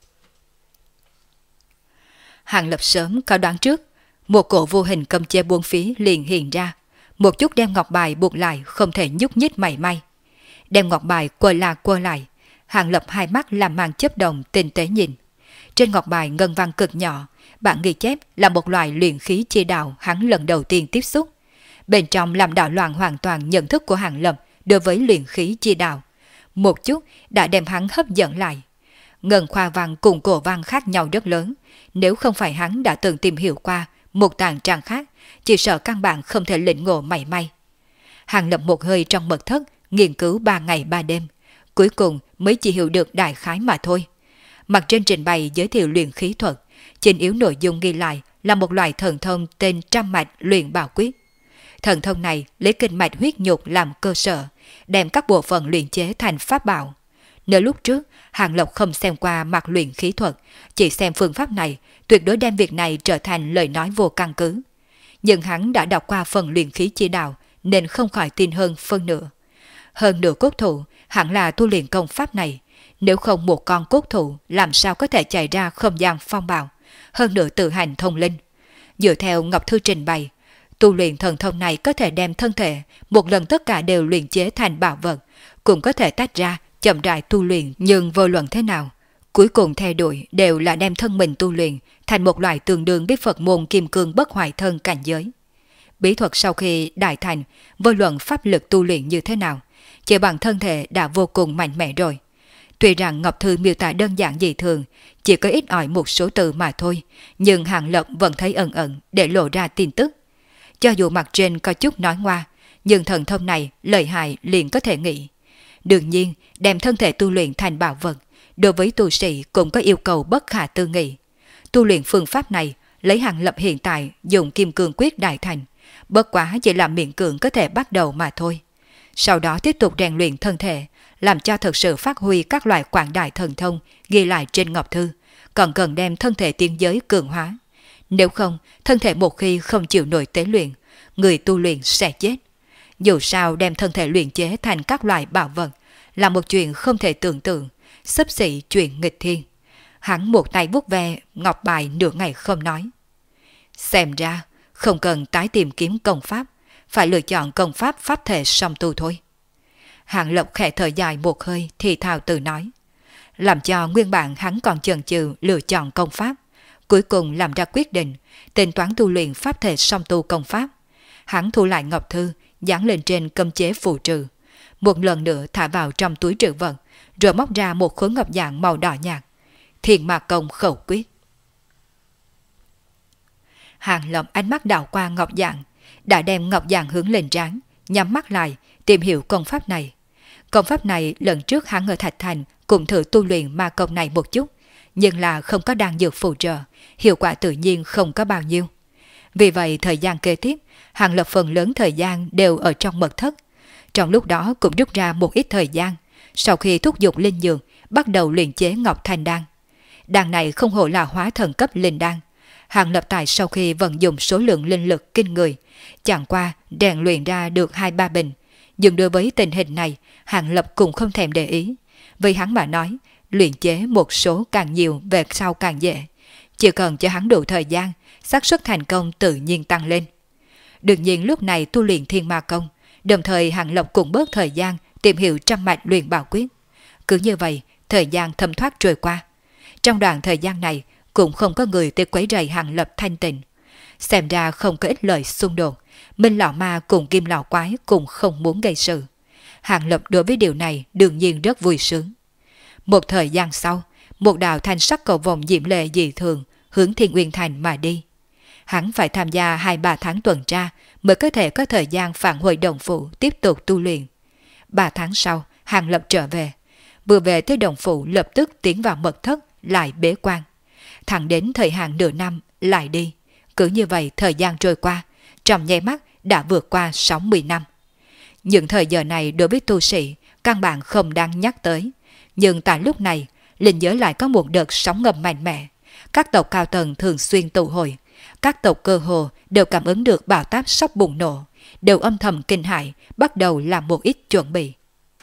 Hàng Lập sớm có đoán trước, một cổ vô hình cầm che buông phí liền hiện ra, một chút đem ngọc bài buộc lại không thể nhúc nhích mảy may. Đem ngọc bài quơ lại, Hàng Lập hai mắt làm màn chớp đồng tinh tế nhìn. Trên ngọc bài ngân văn cực nhỏ, bản ghi chép là một loại luyện khí chi đạo hắn lần đầu tiên tiếp xúc. Bên trong làm đảo loạn hoàn toàn nhận thức của Hàng Lập đối với luyện khí chi đạo. Một chút đã đem hắn hấp dẫn lại. Ngân khoa văn cùng cổ văn khác nhau rất lớn, nếu không phải hắn đã từng tìm hiểu qua một tàng trang khác, chỉ sợ căn bản không thể lĩnh ngộ mảy may. Hàng Lập một hơi trong mật thất, nghiên cứu 3 ngày 3 đêm, cuối cùng mới chỉ hiểu được đại khái mà thôi. Mặt trên trình bày giới thiệu luyện khí thuật, chính yếu nội dung ghi lại là một loại thần thông tên Trăm Mạch Luyện Bảo Quyết. Thần thông này lấy kinh mạch huyết nhục làm cơ sở, đem các bộ phận luyện chế thành pháp bảo. Nếu lúc trước, Hàng Lộc không xem qua mặt luyện khí thuật, chỉ xem phương pháp này, tuyệt đối đem việc này trở thành lời nói vô căn cứ. Nhưng hắn đã đọc qua phần luyện khí chi đạo, nên không khỏi tin hơn phân nửa. Hơn nửa cốt thụ, hẳn là tu luyện công pháp này. Nếu không một con cốt thụ, làm sao có thể chạy ra không gian phong bạo, hơn nữa tự hành thông linh. Dựa theo Ngọc Thư trình bày, tu luyện thần thông này có thể đem thân thể một lần tất cả đều luyện chế thành bảo vật, cũng có thể tách ra chậm rãi tu luyện, nhưng vô luận thế nào, cuối cùng theo đuổi đều là đem thân mình tu luyện thành một loại tương đương với Phật môn kim cương bất hoại thân cảnh giới. Bí thuật sau khi đại thành, vô luận pháp lực tu luyện như thế nào, chỉ bằng thân thể đã vô cùng mạnh mẽ rồi. Tuy rằng Ngọc Thư miêu tả đơn giản dị thường, chỉ có ít ỏi một số từ mà thôi, nhưng Hàng Lập vẫn thấy ẩn ẩn để lộ ra tin tức. Cho dù mặt trên có chút nói ngoa, nhưng thần thông này lợi hại liền có thể nghĩ. Đương nhiên, đem thân thể tu luyện thành bảo vật, đối với tu sĩ cũng có yêu cầu bất khả tư nghị. Tu luyện phương pháp này Lấy Hàng Lập hiện tại dùng kim cương quyết đại thành, bất quá chỉ là miễn cưỡng có thể bắt đầu mà thôi. Sau đó tiếp tục rèn luyện thân thể, làm cho thực sự phát huy các loại quảng đại thần thông ghi lại trên ngọc thư, còn cần đem thân thể tiên giới cường hóa. Nếu không, thân thể một khi không chịu nổi tế luyện, người tu luyện sẽ chết. Dù sao đem thân thể luyện chế thành các loại bảo vật là một chuyện không thể tưởng tượng, xấp xỉ chuyện nghịch thiên. Hắn một tay vuốt ve ngọc bài nửa ngày không nói. Xem ra không cần tái tìm kiếm công pháp, phải lựa chọn công pháp pháp thể song tu thôi. Hàng Lập khẽ thở dài một hơi thì thào tự nói, làm cho nguyên bản hắn còn chần chừ lựa chọn công pháp, cuối cùng làm ra quyết định tính toán tu luyện pháp thể song tu công pháp. Hắn thu lại ngọc thư, dán lên trên cấm chế phù trừ, một lần nữa thả vào trong túi trữ vật, rồi móc ra một khối ngọc dạng màu đỏ nhạt. Thiền Ma Công khẩu quyết. Hàng Lập ánh mắt đảo qua ngọc dạng, đã đem ngọc dạng hướng lên trán, nhắm mắt lại tìm hiểu công pháp này. Công pháp này lần trước hắn ở Thạch Thành cũng thử tu luyện ma công này một chút, nhưng là không có đan dược phù trợ, hiệu quả tự nhiên không có bao nhiêu. Vì vậy thời gian kế tiếp, Hàng Lập phần lớn thời gian đều ở trong mật thất. Trong lúc đó cũng rút ra một ít thời gian, sau khi thúc giục linh dược, bắt đầu luyện chế Ngọc Thanh Đan. Đan này không hổ là hóa thần cấp linh đan. Hàng Lập tại sau khi vận dụng số lượng linh lực kinh người, chẳng qua rèn luyện ra được 2-3 bình. Nhưng đối với tình hình này, Hàng Lập cũng không thèm để ý. Vì hắn mà nói, luyện chế một số càng nhiều về sau càng dễ. Chỉ cần cho hắn đủ thời gian, xác suất thành công tự nhiên tăng lên. Đương nhiên lúc này tu luyện Thiên Ma Công, đồng thời Hàng Lập cũng bớt thời gian tìm hiểu trăm mạch luyện bảo quyết. Cứ như vậy, thời gian thấm thoát trôi qua. Trong đoạn thời gian này, cũng không có người tới quấy rầy Hàng Lập thanh tịnh. Xem ra không có ích lợi xung đột, Minh Lão Ma cùng Kim Lão Quái cũng không muốn gây sự. Hàng Lập đối với điều này đương nhiên rất vui sướng. Một thời gian sau, một đạo thanh sắc cầu vồng diễm lệ dị thường hướng Thiên Uyên Thành mà đi. Hắn phải tham gia 2-3 tháng tuần tra mới có thể có thời gian phản hồi đồng phụ tiếp tục tu luyện. 3 tháng sau, Hàng Lập trở về. Vừa về tới đồng phụ lập tức tiến vào mật thất lại bế quan. Thẳng đến thời hạn nửa năm lại đi. Cứ như vậy thời gian trôi qua, trong nháy mắt đã vượt qua 60 năm. Những thời giờ này đối với tu sĩ căn bản không đáng nhắc tới. Nhưng tại lúc này, linh giới lại có một đợt sóng ngầm mạnh mẽ. Các tộc cao tầng thường xuyên tụ hội. Các tộc cơ hồ đều cảm ứng được bão táp sắp bùng nổ, đều âm thầm kinh hãi, bắt đầu làm một ít chuẩn bị.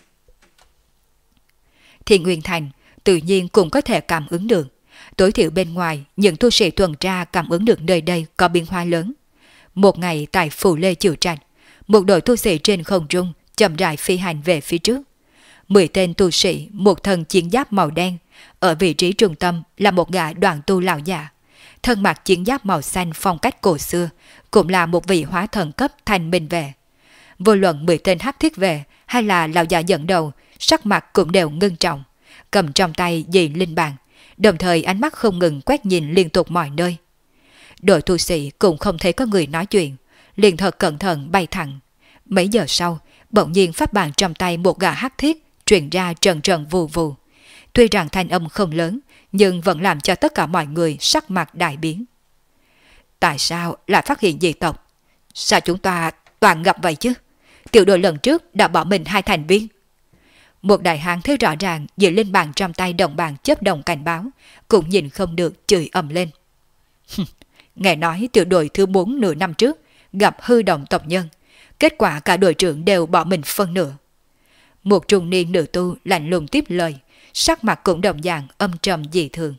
Thiên Nguyên Thành tự nhiên cũng có thể cảm ứng được. Tối thiểu bên ngoài, những tu sĩ tuần tra cảm ứng được nơi đây có biến hóa lớn. Một ngày tại Phủ Lê Chiều Trạch, một đội tu sĩ trên không trung chậm rãi phi hành về phía trước. 10 tên tu sĩ, một thân chiến giáp màu đen, ở vị trí trung tâm là một gã đoàn tu lão già. Thân mặc chiến giáp màu xanh phong cách cổ xưa, cũng là một vị hóa thần cấp thanh minh vệ. Vô luận 10 tên hắc thiết vệ hay là lão già dẫn đầu, sắc mặt cũng đều ngưng trọng, cầm trong tay dị linh bàn, đồng thời ánh mắt không ngừng quét nhìn liên tục mọi nơi. Đội tu sĩ cũng không thấy có người nói chuyện, liền thật cẩn thận bay thẳng. Mấy giờ sau, bỗng nhiên pháp bàn trong tay một gã hắc thiết truyền ra trần trần vù vù. Tuy rằng thanh âm không lớn, nhưng vẫn làm cho tất cả mọi người sắc mặt đại biến. Tại sao lại phát hiện dị tộc? Sao chúng ta toàn gặp vậy chứ? Tiểu đội lần trước đã bỏ mình 2 thành viên. Một đại hán thấy rõ ràng giữ lên bàn trong tay đồng bàn chớp đồng cảnh báo, cũng nhìn không được chửi ầm lên. Nghe nói tiểu đội thứ 4 nửa năm trước gặp hư động tộc nhân, kết quả cả đội trưởng đều bỏ mình phân nửa. Một trung niên nữ tu lạnh lùng tiếp lời, sắc mặt cũng đồng dạng âm trầm dị thường.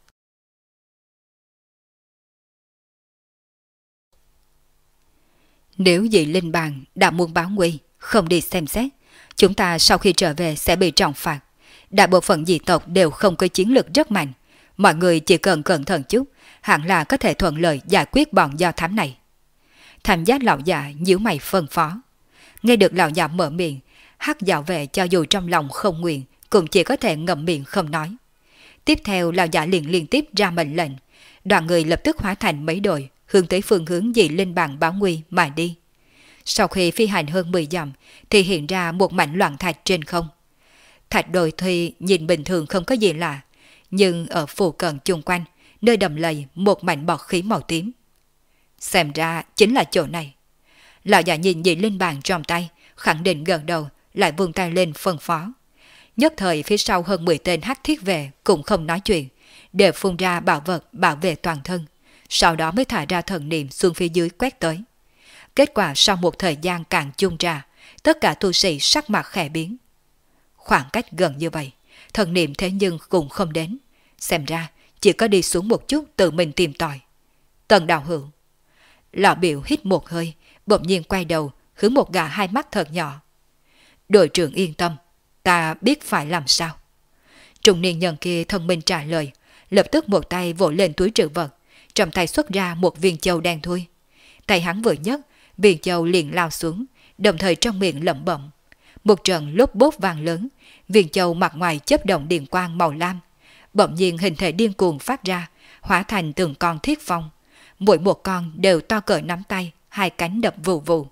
Nếu dị linh bàn đã muốn báo nguy, không đi xem xét, chúng ta sau khi trở về sẽ bị trọng phạt. Đại bộ phận dị tộc đều không có chiến lược rất mạnh, mọi người chỉ cần cẩn thận chút, hẳn là có thể thuận lợi giải quyết bọn do thám này. Tham giác lão già nhíu mày phân phó. Nghe được lão già mở miệng, hắc dạo vệ cho dù trong lòng không nguyện, cũng chỉ có thể ngậm miệng không nói. Tiếp theo lão giả liền liên tiếp ra mệnh lệnh, đoàn người lập tức hóa thành mấy đội, hướng tới phương hướng dị linh bàn báo nguy mà đi. Sau khi phi hành hơn 10 dặm, thì hiện ra một mảnh loạn thạch trên không. Thạch đồi thùy nhìn bình thường không có gì lạ, nhưng ở phù cận chung quanh, nơi đầm lầy một mảnh bọt khí màu tím. Xem ra chính là chỗ này. Lão già nhìn dị linh bàn trong tay, khẳng định gần đầu, lại vươn tay lên phân phó. Nhất thời phía sau hơn 10 tên hắc thiết vệ cũng không nói chuyện, đều phun ra bảo vật bảo vệ toàn thân, sau đó mới thả ra thần niệm xuống phía dưới quét tới. Kết quả sau một thời gian càng chung ra, tất cả tu sĩ sắc mặt khẽ biến. Khoảng cách gần như vậy, thần niệm thế nhưng cũng không đến. Xem ra chỉ có đi xuống một chút tự mình tìm tòi. Tần đạo hữu. Lão biểu hít một hơi, bỗng nhiên quay đầu, hướng một gã hai mắt thật nhỏ. Đội trưởng yên tâm, ta biết phải làm sao. Trung niên nhân kia thông minh trả lời, lập tức một tay vỗ lên túi trữ vật, trong tay xuất ra một viên châu đen thui. Tay hắn vừa nhấc, viên châu liền lao xuống, đồng thời trong miệng lẩm bẩm. Một trận lốp bốp vang lớn, viên châu mặt ngoài chớp động điện quang màu lam, bỗng nhiên hình thể điên cuồng phát ra, hóa thành từng con thiết phong. Mỗi một con đều to cỡ nắm tay, hai cánh đập vù vù.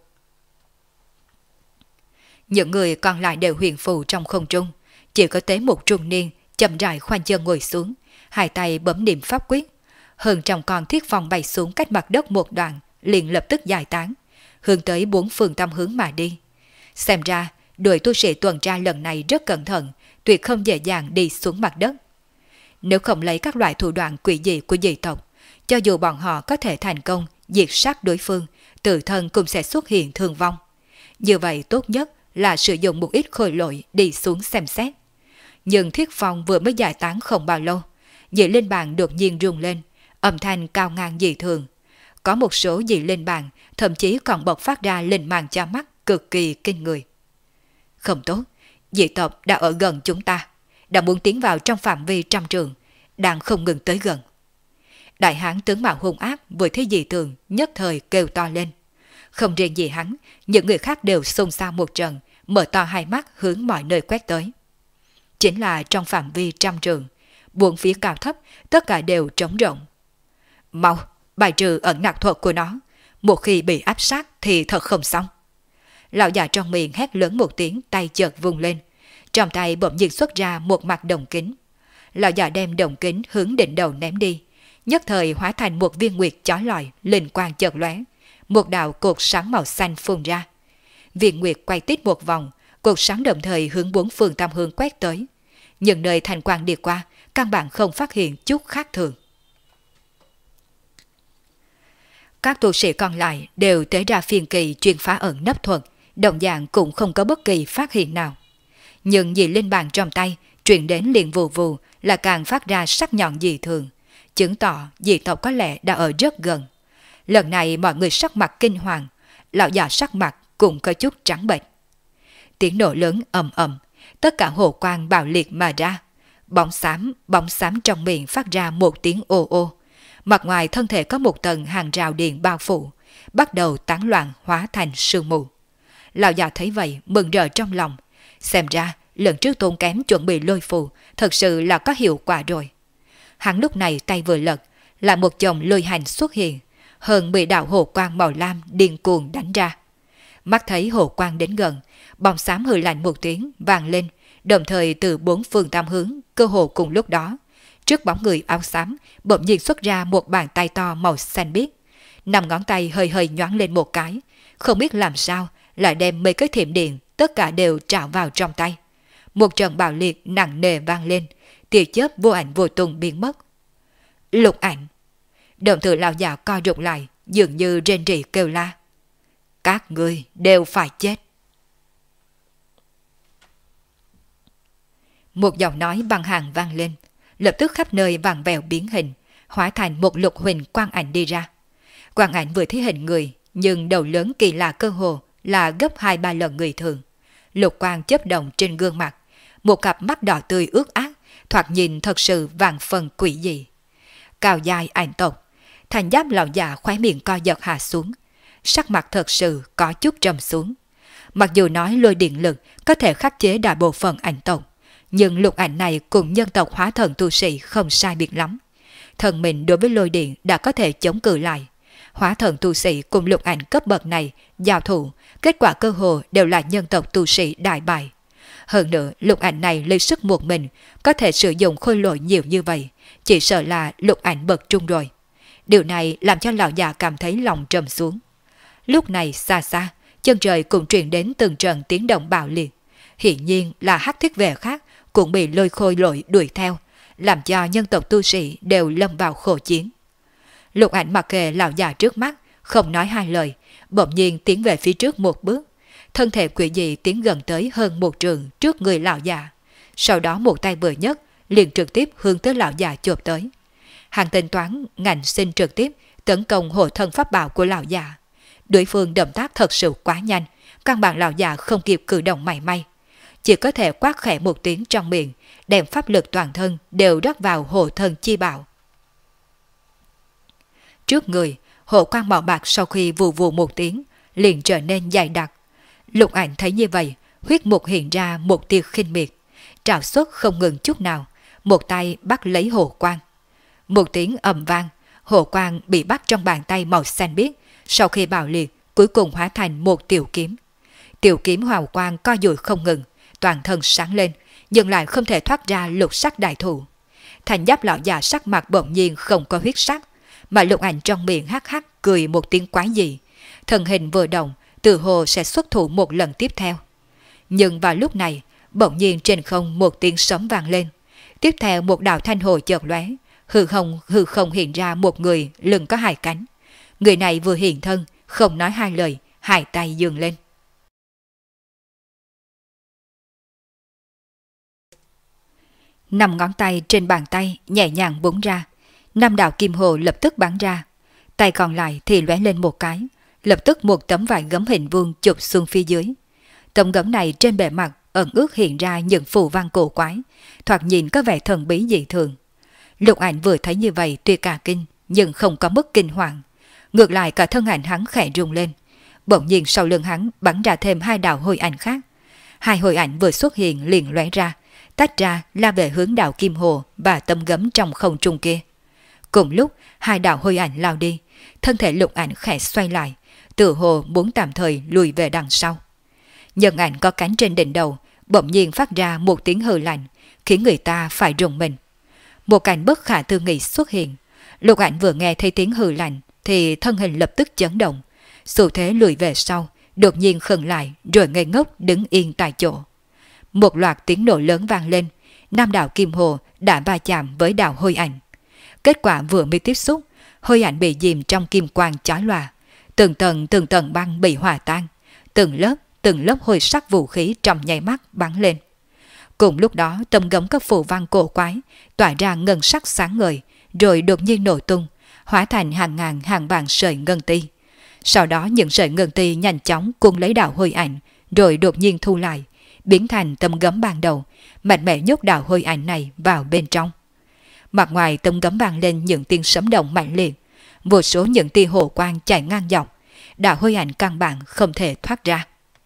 Những người còn lại đều huyền phù trong không trung, chỉ có Tế Mục trung niên chậm rãi khoanh chân ngồi xuống, hai tay bấm niệm pháp quyết. Hơn trăm con thiết phong bay xuống cách mặt đất một đoạn, liền lập tức giải tán, hướng tới bốn phương tám hướng mà đi. Xem ra đội tu sĩ tuần tra lần này rất cẩn thận, tuyệt không dễ dàng đi xuống mặt đất. Nếu không lấy các loại thủ đoạn quỷ dị của dị tộc, cho dù bọn họ có thể thành công diệt sát đối phương, tự thân cũng sẽ xuất hiện thương vong. Như vậy tốt nhất là sử dụng một ít khôi lỗi đi xuống xem xét. Nhưng thiết phong vừa mới giải tán không bao lâu, dị linh bàn đột nhiên rung lên, âm thanh cao ngang dị thường. Có một số dị linh bàn thậm chí còn bộc phát ra linh mang cho mắt cực kỳ kinh người. Không tốt, dị tộc đã ở gần chúng ta, đã muốn tiến vào trong phạm vi trăm trường, đang không ngừng tới gần. Đại hán tướng mạo hung ác vừa thấy dị thường nhất thời kêu to lên. Không riêng gì hắn, những người khác đều xôn xao một trận, mở to hai mắt hướng mọi nơi quét tới. Chính là trong phạm vi trăm trường, buồng phía cao thấp, tất cả đều trống rỗng. Mau, bài trừ ẩn nặc thuật của nó, một khi bị áp sát thì thật không xong. Lão già trong miệng hét lớn một tiếng, tay chợt vung lên. Trong tay bỗng nhiên xuất ra một mặt đồng kính. Lão già đem đồng kính hướng đỉnh đầu ném đi, nhất thời hóa thành một viên nguyệt chói lọi, linh quang chợt lóe, một đạo cột sáng màu xanh phun ra. Viên nguyệt quay tít một vòng, cột sáng đồng thời hướng bốn phương tam hướng quét tới. Những nơi thành quang đi qua, căn bản không phát hiện chút khác thường. Các tu sĩ còn lại đều tế ra phiên kỳ chuyên phá ẩn nấp thuật, đồng dạng cũng không có bất kỳ phát hiện nào. Nhưng dị linh bàn trong tay truyền đến liền vù vù là càng phát ra sắc nhọn dị thường, chứng tỏ dị tộc có lẽ đã ở rất gần. Lần này mọi người sắc mặt kinh hoàng, lão già sắc mặt cũng có chút trắng bệch. Tiếng nổ lớn ầm ầm, tất cả hồ quang bạo liệt mà ra. Bóng xám trong miệng phát ra một tiếng ô ô. Mặt ngoài thân thể có một tầng hàng rào điện bao phủ, bắt đầu tán loạn hóa thành sương mù. Lão già thấy vậy mừng rỡ trong lòng, xem ra lần trước tốn kém chuẩn bị lôi phù thật sự là có hiệu quả rồi. Hắn lúc này tay vừa lật, lại một chồng lôi hành xuất hiện, hơn 10 đạo hồ quang màu lam điên cuồng đánh ra. Mắt thấy hồ quang đến gần, bóng xám hừ lạnh một tiếng vang lên, đồng thời từ bốn phương tam hướng, cơ hồ cùng lúc đó, trước bóng người áo xám bỗng nhiên xuất ra một bàn tay to màu xanh biếc, 5 ngón tay hơi hơi nhoáng lên một cái, không biết làm sao lại đem mấy cái thiểm điện tất cả đều trào vào trong tay. Một trận bạo liệt nặng nề vang lên, tia chớp vô ảnh vô tung biến mất. Lục ảnh. Đồng tử lão già co rụt lại, dường như rên rỉ kêu la. Các ngươi đều phải chết. Một giọng nói băng hàng vang lên, lập tức khắp nơi vàng vèo biến hình, hóa thành một lục huỳnh quang ảnh đi ra. Quang ảnh vừa thấy hình người, nhưng đầu lớn kỳ lạ cơ hồ là gấp 2-3 lần người thường. Lục quang chớp động trên gương mặt, một cặp mắt đỏ tươi ướt át, thoạt nhìn thật sự vàng phần quỷ dị. Cao dài ảnh tộc, thành giáp lão già khóe miệng co giật hạ xuống, sắc mặt thật sự có chút trầm xuống. Mặc dù nói lôi điện lực có thể khắc chế đại bộ phận ảnh tộc, nhưng lục ảnh này cùng nhân tộc hóa thần tu sĩ không sai biệt lắm. Thần mình đối với lôi điện đã có thể chống cự lại. Hóa thần tu sĩ cùng lục ảnh cấp bậc này giao thủ, kết quả cơ hồ đều là nhân tộc tu sĩ đại bại. Hơn nữa, Lục Ảnh này lấy sức một mình, có thể sử dụng khôi lỗi nhiều như vậy, chỉ sợ là Lục Ảnh bậc trung rồi. Điều này làm cho lão già cảm thấy lòng trầm xuống. Lúc này xa xa, chân trời cũng truyền đến từng trận tiếng động bạo liệt. Hiển nhiên là hắc thiết vệ khác cũng bị lôi khôi lỗi đuổi theo, làm cho nhân tộc tu sĩ đều lâm vào khổ chiến. Lục Ảnh mặc kệ lão già trước mắt, không nói hai lời, bỗng nhiên tiến về phía trước một bước. Thân thể quỷ dị tiến gần tới hơn một trường trước người lão già. Sau đó một tay vừa nhấc, liền trực tiếp hướng tới lão già chộp tới. Hàng tính toán ngạnh sinh trực tiếp tấn công hộ thân pháp bảo của lão già. Đối phương động tác thật sự quá nhanh, căn bản lão già không kịp cử động mảy may. Chỉ có thể quát khẽ một tiếng trong miệng, đem pháp lực toàn thân đều rót vào hộ thân chi bảo. Trước người, hộ quang màu bạc sau khi vù vù một tiếng, liền trở nên dày đặc. Lục Ảnh thấy như vậy, huyết mục hiện ra một tia khinh miệt, trảo xuất không ngừng chút nào, một tay bắt lấy hộ quang. Một tiếng ầm vang, hộ quang bị bắt trong bàn tay màu xanh biếc, sau khi bạo liệt, cuối cùng hóa thành một tiểu kiếm. Tiểu kiếm hào quang co duỗi không ngừng, toàn thân sáng lên, nhưng lại không thể thoát ra lục sắc đại thủ. Thành giáp lão già sắc mặt bỗng nhiên không có huyết sắc, mà Lục Ảnh trong miệng hắc hắc cười một tiếng quái dị, thân hình vừa động, tự hồ sẽ xuất thủ một lần tiếp theo. Nhưng vào lúc này, bỗng nhiên trên không một tiếng sấm vang lên, tiếp theo một đạo thanh hồ chợt lóe, hư không hiện ra một người lưng có hai cánh. Người này vừa hiện thân, không nói hai lời, hai tay giương lên. Năm ngón tay trên bàn tay nhẹ nhàng búng ra, năm đạo kim hồ lập tức bắn ra. Tay còn lại thì lóe lên một cái, lập tức một tấm vải gấm hình vuông chụp xuống phía dưới. Tấm gấm này trên bề mặt ẩn ước hiện ra những phù văn cổ quái, thoạt nhìn có vẻ thần bí dị thường. Lục Ảnh vừa thấy như vậy tuy cả kinh, nhưng không có mức kinh hoàng. Ngược lại cả thân ảnh hắn khẽ rung lên. Bỗng nhiên sau lưng hắn bắn ra thêm hai đạo hồi ảnh khác. Hai hồi ảnh vừa xuất hiện liền lóe ra, tách ra la về hướng đạo kim hồ và tấm gấm trong không trung kia. Cùng lúc hai đạo hồi ảnh lao đi, thân thể Lục Ảnh khẽ xoay lại, tự hồ muốn tạm thời lùi về đằng sau. Nhân ảnh có cánh trên đỉnh đầu bỗng nhiên phát ra một tiếng hừ lạnh, khiến người ta phải rùng mình. Một cảnh bất khả tư nghị xuất hiện. Lục Ảnh vừa nghe thấy tiếng hừ lạnh thì thân hình lập tức chấn động, xu thế lùi về sau, đột nhiên khựng lại rồi ngây ngốc đứng yên tại chỗ. Một loạt tiếng nổ lớn vang lên, nam đạo kim hồ đã va chạm với đạo hôi ảnh. Kết quả vừa mới tiếp xúc, hôi ảnh bị dìm trong kim quang chói lòa, từng tầng băng bị hòa tan, từng lớp hôi sắc vũ khí trong nháy mắt bắn lên. Cùng lúc đó tấm gấm các phù văn cổ quái tỏa ra ngân sắc sáng ngời, rồi đột nhiên nổ tung, hóa thành hàng ngàn hàng vạn sợi ngân ti. Sau đó những sợi ngân ti nhanh chóng cuốn lấy đạo hôi ảnh, rồi đột nhiên thu lại, biến thành tấm gấm ban đầu, mạnh mẽ nhốt đạo hôi ảnh này vào bên trong. Mặt ngoài tấm gấm vang lên những tiếng sấm động mạnh liệt, vô số những tia hồ quang chạy ngang dọc, đạo hôi ảnh căn bản không thể thoát ra.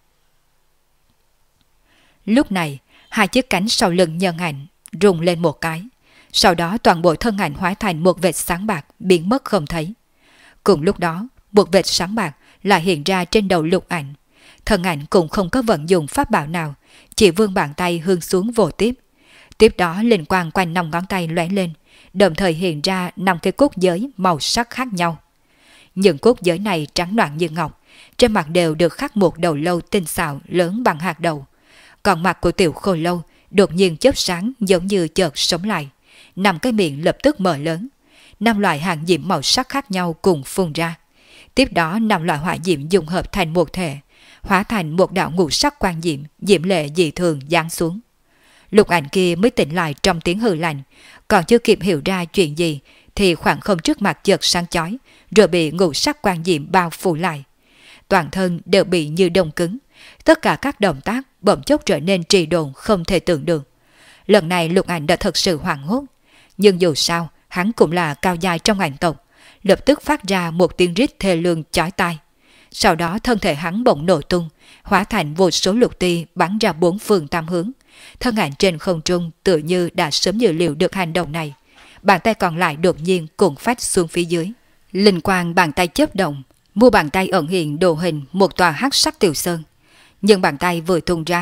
Lúc này, hai chiếc cánh sau lưng nhân ảnh rung lên một cái, sau đó toàn bộ thân ảnh hóa thành một vệt sáng bạc biến mất không thấy. Cùng lúc đó, một vệt sáng bạc lại hiện ra trên đầu Lục Ảnh. Thân ảnh cũng không có vận dụng pháp bảo nào, chỉ vươn bàn tay hướng xuống vồ tiếp. Tiếp đó linh quang quanh năm ngón tay lóe lên, đồng thời hiện ra 5 cái cốt giới màu sắc khác nhau. Những cốt giới này trắng loạn như ngọc, trên mặt đều được khắc một đầu lâu tinh xảo lớn bằng hạt đậu. Còn mặt của tiểu khô lâu đột nhiên chớp sáng giống như chợt sống lại, 5 cái miệng lập tức mở lớn, 5 loại hàng diễm màu sắc khác nhau cùng phun ra. Tiếp đó 5 loại hỏa diễm dung hợp thành một thể, hóa thành một đạo ngũ sắc quang diễm, diễm lệ dị thường giáng xuống. Lục Ảnh kia mới tỉnh lại trong tiếng hừ lạnh, còn chưa kịp hiểu ra chuyện gì thì khoảng không trước mặt chợt sáng chói, rồi bị ngũ sắc quang diễm bao phủ lại. Toàn thân đều bị như đông cứng, tất cả các động tác bỗng chốc trở nên trì độn không thể tưởng được. Lần này Lục Ảnh đã thật sự hoảng hốt, nhưng dù sao hắn cũng là cao giai trong ảnh tộc, lập tức phát ra một tiếng rít thê lương chói tai. Sau đó thân thể hắn bỗng nổ tung, hóa thành vô số lục ti bắn ra 4 phương 8 hướng. Thân ảnh trên không trung tựa như đã sớm dự liệu được hành động này. Bàn tay còn lại đột nhiên cùng phách xuống phía dưới. Linh quang bàn tay chớp động, mu bàn tay ẩn hiện đồ hình một tòa hắc sắc tiểu sơn. Nhưng bàn tay vừa tung ra,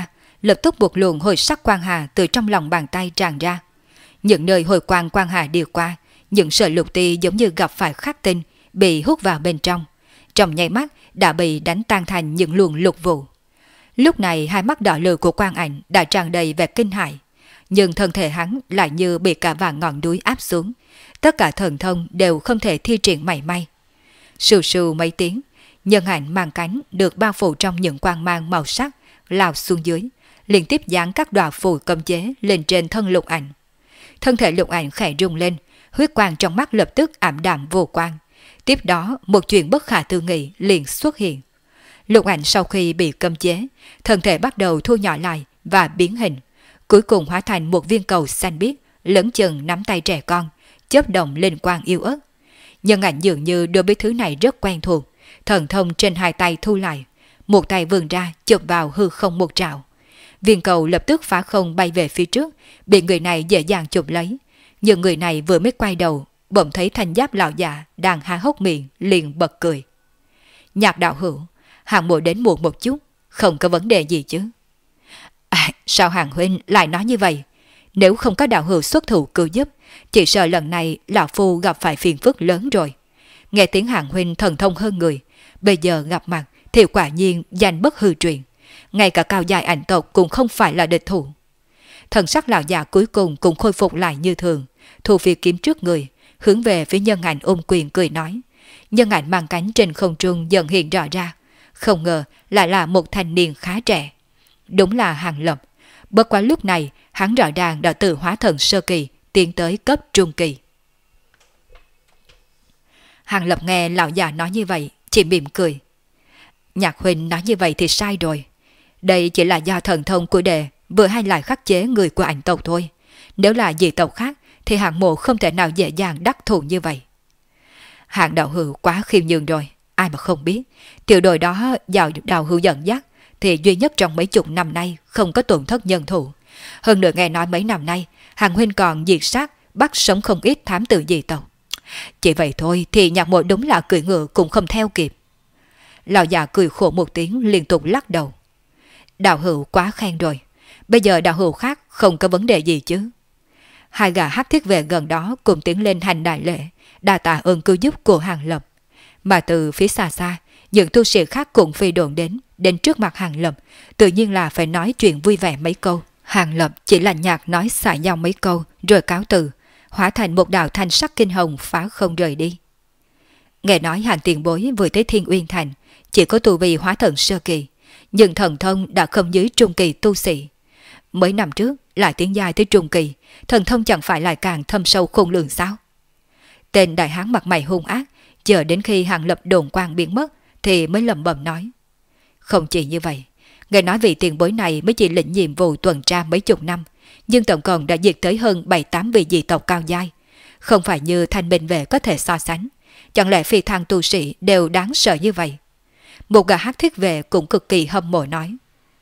lập tức một luồng hồi sắc quang hà từ trong lòng bàn tay tràn ra. Những nơi hồi quang quang hà đi qua, những sợi lục ti giống như gặp phải khắc tinh, bị hút vào bên trong. Trong nháy mắt đã bị đánh tan thành những luồng lục vụ. Lúc này hai mắt đỏ lừ của Quang Ảnh đã tràn đầy vẻ kinh hãi, nhưng thân thể hắn lại như bị cả vạn ngọn núi áp xuống. Tất cả thần thông đều không thể thi triển mảy may. Sù sù mấy tiếng, nhân ảnh mang cánh được bao phủ trong những quang mang màu sắc lao xuống dưới, liên tiếp giáng các đọa phù cấm chế lên trên thân Lục Ảnh. Thân thể Lục Ảnh khẽ rung lên, huyết quang trong mắt lập tức ảm đạm vô quang. Tiếp đó một chuyện bất khả tư nghị liền xuất hiện. Lục Ảnh sau khi bị cấm chế, thân thể bắt đầu thu nhỏ lại và biến hình, cuối cùng hóa thành một viên cầu xanh biếc lớn chừng nắm tay trẻ con, chớp động lên quang yêu ớt. Nhân Ảnh dường như đối với thứ này rất quen thuộc, thần thông trên hai tay thu lại, một tay vươn ra chụp vào hư không một trảo. Viên cầu lập tức phá không bay về phía trước, bị người này dễ dàng chụp lấy. Nhưng người này vừa mới quay đầu, bỗng thấy thanh giáp lão già đang há hốc miệng, liền bật cười. Nhạc đạo hữu, Hàng Mộ đến muộn một chút, không có vấn đề gì chứ? Sao Hàng huynh lại nói như vậy? Nếu không có đạo hữu xuất thủ cứu giúp, chỉ sợ lần này lão phu gặp phải phiền phức lớn rồi. Nghe tiếng Hàng huynh thần thông hơn người, bây giờ gặp mặt thì quả nhiên danh bất hư truyền. Ngay cả cao dài ảnh tộc cũng không phải là địch thủ. Thần sắc lão già cuối cùng cũng khôi phục lại như thường, thu phi kiếm trước người, hướng về phía Nhân Ảnh ôm quyền cười nói. Nhân Ảnh mang cánh trên không trung dần hiện rõ ra, không ngờ lại là một thanh niên khá trẻ. Đúng là Hàng Lập. Bất quá lúc này hắn rõ ràng đã từ hóa thần sơ kỳ tiến tới cấp trung kỳ. Hàng Lập nghe lão già nói như vậy chỉ mỉm cười. Nhạc huynh nói như vậy thì sai rồi. Đây chỉ là do thần thông của đệ vừa hay lại khắc chế người của ảnh tộc thôi. Nếu là dị tộc khác thì Hạng Mộ không thể nào dễ dàng đắc thủ như vậy. Hạng đạo hữu quá khiêm nhường rồi, ai mà không biết. Tiểu đội đó vào đạo hữu dẫn dắt thì duy nhất trong mấy chục năm nay không có tổn thất nhân thủ. Hơn nữa nghe nói mấy năm nay Hàng huynh còn diệt sát bắt sống không ít thám tử dị tộc. Chỉ vậy thôi thì Nhạc Mộ đúng là cưỡi ngựa cũng không theo kịp. Lão già cười khổ một tiếng liên tục lắc đầu. Đạo hữu quá khen rồi, bây giờ đạo hữu khác không có vấn đề gì chứ? Hai gã hắc thiết vệ gần đó cùng tiến lên hành đại lễ, đa tạ ơn cứu giúp của Hàng Lập. Mà từ phía xa xa, những tu sĩ khác cũng phi độn đến trước mặt Hàng Lập, tự nhiên là phải nói chuyện vui vẻ mấy câu. Hàng Lập chỉ là nhạt nói xả nhau mấy câu rồi cáo từ, hóa thành một đạo thanh sắc kinh hồng phá không rời đi. Nghe nói Hàng tiền bối vừa tới Thiên Uyên Thành, chỉ có tu vi hóa thần sơ kỳ, nhưng thần thông đã không dưới trung kỳ tu sĩ. Mấy năm trước lại tiến giai tới trung kỳ, thần thông chẳng phải lại càng thâm sâu khôn lường sao? Tên đại hán mặt mày hung ác, chờ đến khi Hàng Lập đồn quang biến mất thì mới lẩm bẩm nói. Không chỉ như vậy, nghe nói vị tiền bối này mới chỉ lĩnh nhiệm vụ tuần tra mấy chục năm, nhưng tổng cộng đã diệt tới hơn 7-8 vị dị tộc cao giai. Không phải như Thanh Bình Vệ có thể so sánh, chẳng lẽ phi thăng tu sĩ đều đáng sợ như vậy? Một gã hắc thiết vệ cũng cực kỳ hâm mộ nói.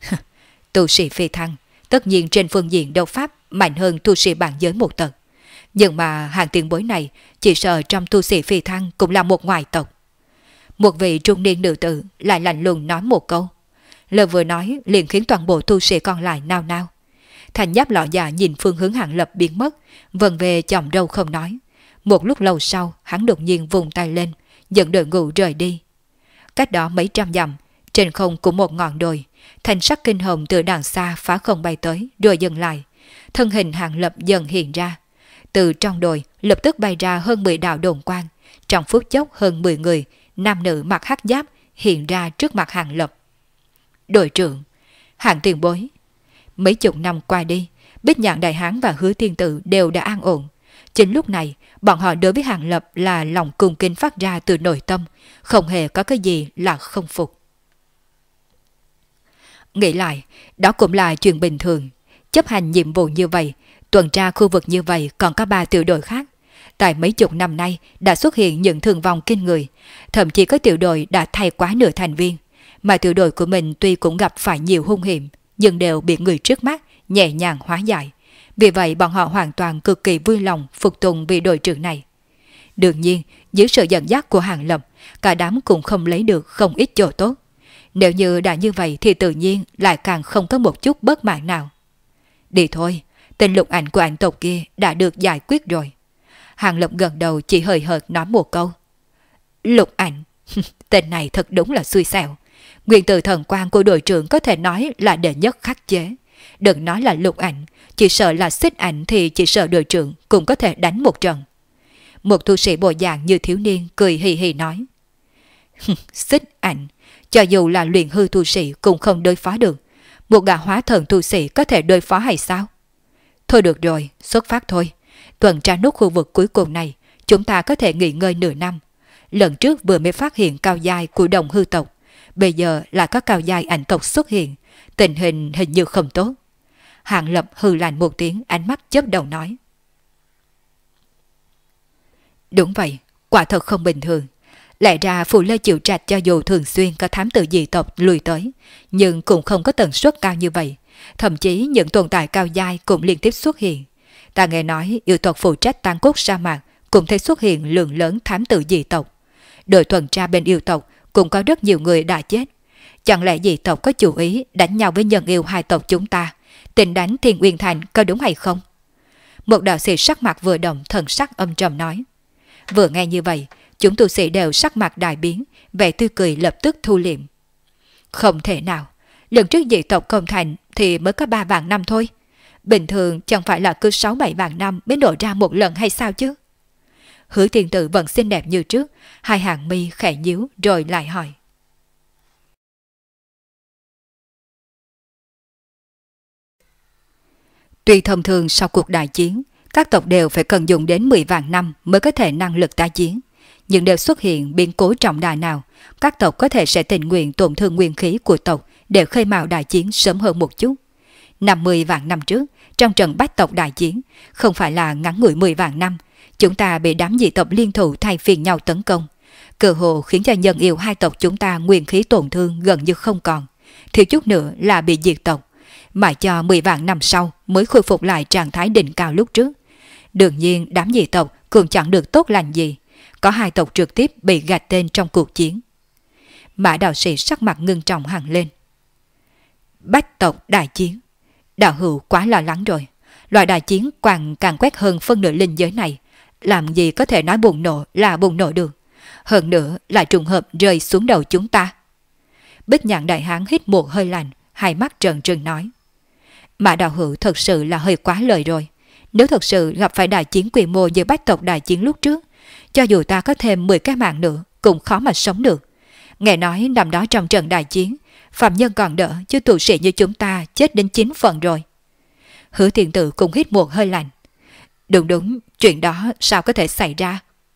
Tu sĩ phi thăng tất nhiên trên phương diện đấu pháp mạnh hơn tu sĩ bản giới một tầng. Nhưng mà Hàng tiền bối này chỉ sợ trong tu sĩ phi thăng cũng là một ngoại tộc. Một vị trung niên nữ tử lại lạnh lùng nói một câu. Lời vừa nói liền khiến toàn bộ tu sĩ còn lại nao nao. Thành giáp lọ già nhìn phương hướng Hàng Lập biến mất, vần về chòm râu không nói. Một lúc lâu sau hắn đột nhiên vùng tay lên, dẫn đội ngũ rời đi. Cách đó mấy trăm dặm, trên không của một ngọn đồi, thanh sắc kinh hồng từ đằng xa phá không bay tới rồi dừng lại. Thân hình Hàng Lập dần hiện ra. Từ trong đồi lập tức bay ra hơn 10 đạo đồn quang. Trong phút chốc hơn 10 người, nam nữ mặc hắc giáp hiện ra trước mặt Hàng Lập. Đội trưởng, Hàng tiền bối. Mấy chục năm qua đi, Bích Nhạn Đại Hán và Hứa Tiên Tử đều đã an ổn. Chính lúc này, bọn họ đối với Hàng Lập là lòng cung kính phát ra từ nội tâm, không hề có cái gì là không phục. Nghĩ lại, đó cũng là chuyện bình thường. Chấp hành nhiệm vụ như vậy, tuần tra khu vực như vậy còn có 3 tiểu đội khác. Tại mấy chục năm nay đã xuất hiện những thương vong kinh người, thậm chí có tiểu đội đã thay quá nửa thành viên. Mà tiểu đội của mình tuy cũng gặp phải nhiều hung hiểm, nhưng đều bị người trước mắt nhẹ nhàng hóa giải. Vì vậy bọn họ hoàn toàn cực kỳ vui lòng phục tùng vị đội trưởng này. Đương nhiên, dưới sự dẫn dắt của Hàng Lập, cả đám cũng không lấy được không ít chỗ tốt. Nếu như đã như vậy thì tự nhiên lại càng không có một chút bất mãn nào. Đi thôi, tên Lục Ảnh của ảnh tộc kia đã được giải quyết rồi. Hàng Lập gật đầu chỉ hơi hợt nói một câu. Lục Ảnh, tên này thật đúng là xui xẻo. Nguyên tử thần quang của đội trưởng có thể nói là đệ nhất khắc chế. Đừng nói là Lục Ảnh, chỉ sợ là Xích Ảnh thì chỉ sợ đội trưởng cũng có thể đánh một trận. Một tu sĩ bộ dạng như thiếu niên cười hì hì nói. Xích Ảnh, cho dù là luyện hư tu sĩ cũng không đối phó được. Một gã hóa thần tu sĩ có thể đối phó hay sao? Thôi được rồi, xuất phát thôi. Tuần tra nút khu vực cuối cùng này, chúng ta có thể nghỉ ngơi nửa năm. Lần trước vừa mới phát hiện cao giai của đồng hư tộc, bây giờ là có cao giai ảnh tộc xuất hiện, tình hình hình như không tốt. Hàng Lập hừ lạnh một tiếng, ánh mắt chớp đầu nói. Đúng vậy, quả thật không bình thường. Lẽ ra Phù Lê Chịu Trạch cho dù thường xuyên có thám tử dị tộc lùi tới, nhưng cũng không có tần suất cao như vậy. Thậm chí những tồn tại cao giai cũng liên tiếp xuất hiện. Ta nghe nói yêu tộc phụ trách Tang Cốt sa mạc cũng thấy xuất hiện lượng lớn thám tử dị tộc. Đội tuần tra bên yêu tộc cũng có rất nhiều người đã chết. Chẳng lẽ dị tộc có chủ ý đánh nhau với nhân yêu hai tộc chúng ta, tình đánh Thiên Uyên Thành có đúng hay không? Một đạo sĩ sắc mặt vừa động, thần sắc âm trầm nói. Vừa nghe như vậy, chúng tu sĩ đều sắc mặt đại biến, vẻ tươi cười lập tức thu liệm. Không thể nào, lần trước dị tộc công thành thì mới có 3 vạn năm thôi. Bình thường chẳng phải là cứ 6-7 vạn năm mới nổi ra một lần hay sao chứ? Hứa Tiên Tử vẫn xinh đẹp như trước, hai hàng mi khẽ nhíu rồi lại hỏi. Tuy thông thường sau cuộc đại chiến, các tộc đều phải cần dùng đến 10 vạn năm mới có thể năng lực tái chiến. Nhưng đều xuất hiện biến cố trọng đại nào, các tộc có thể sẽ tình nguyện tổn thương nguyên khí của tộc để khơi mào đại chiến sớm hơn một chút. 50 vạn năm trước, trong trận bách tộc đại chiến, không phải là ngắn ngủi 10 vạn năm, chúng ta bị đám dị tộc liên thủ thay phiên nhau tấn công. Cơ hồ khiến cho nhân yêu hai tộc chúng ta nguyên khí tổn thương gần như không còn, thiếu chút nữa là bị diệt tộc. Mãi cho 10 vạn năm sau mới khôi phục lại trạng thái đỉnh cao lúc trước. Đương nhiên đám dị tộc cũng chẳng được tốt lành gì, có 2 tộc trực tiếp bị gạch tên trong cuộc chiến. Mã đạo sĩ sắc mặt ngưng trọng hẳn lên. Bách tộc đại chiến, đạo hữu quá lo lắng rồi. Loại đại chiến càng quét hơn phân nửa linh giới này, làm gì có thể nói bùng nổ là bùng nổ được. Hơn nữa lại trùng hợp rơi xuống đầu chúng ta. Bích Nhạn đại hán hít một hơi lạnh, hai mắt trợn trừng nói. Mã đạo hữu thật sự là hơi quá lời rồi. Nếu thật sự gặp phải đại chiến quy mô như bách tộc đại chiến lúc trước, cho dù ta có thêm 10 cái mạng nữa cũng khó mà sống được. Nghe nói năm đó trong trận đại chiến, phạm nhân còn đỡ chứ tù sĩ như chúng ta chết đến 9 phần rồi. Hứa Tiên Tử cũng hít một hơi lạnh. Đúng, chuyện đó sao có thể xảy ra?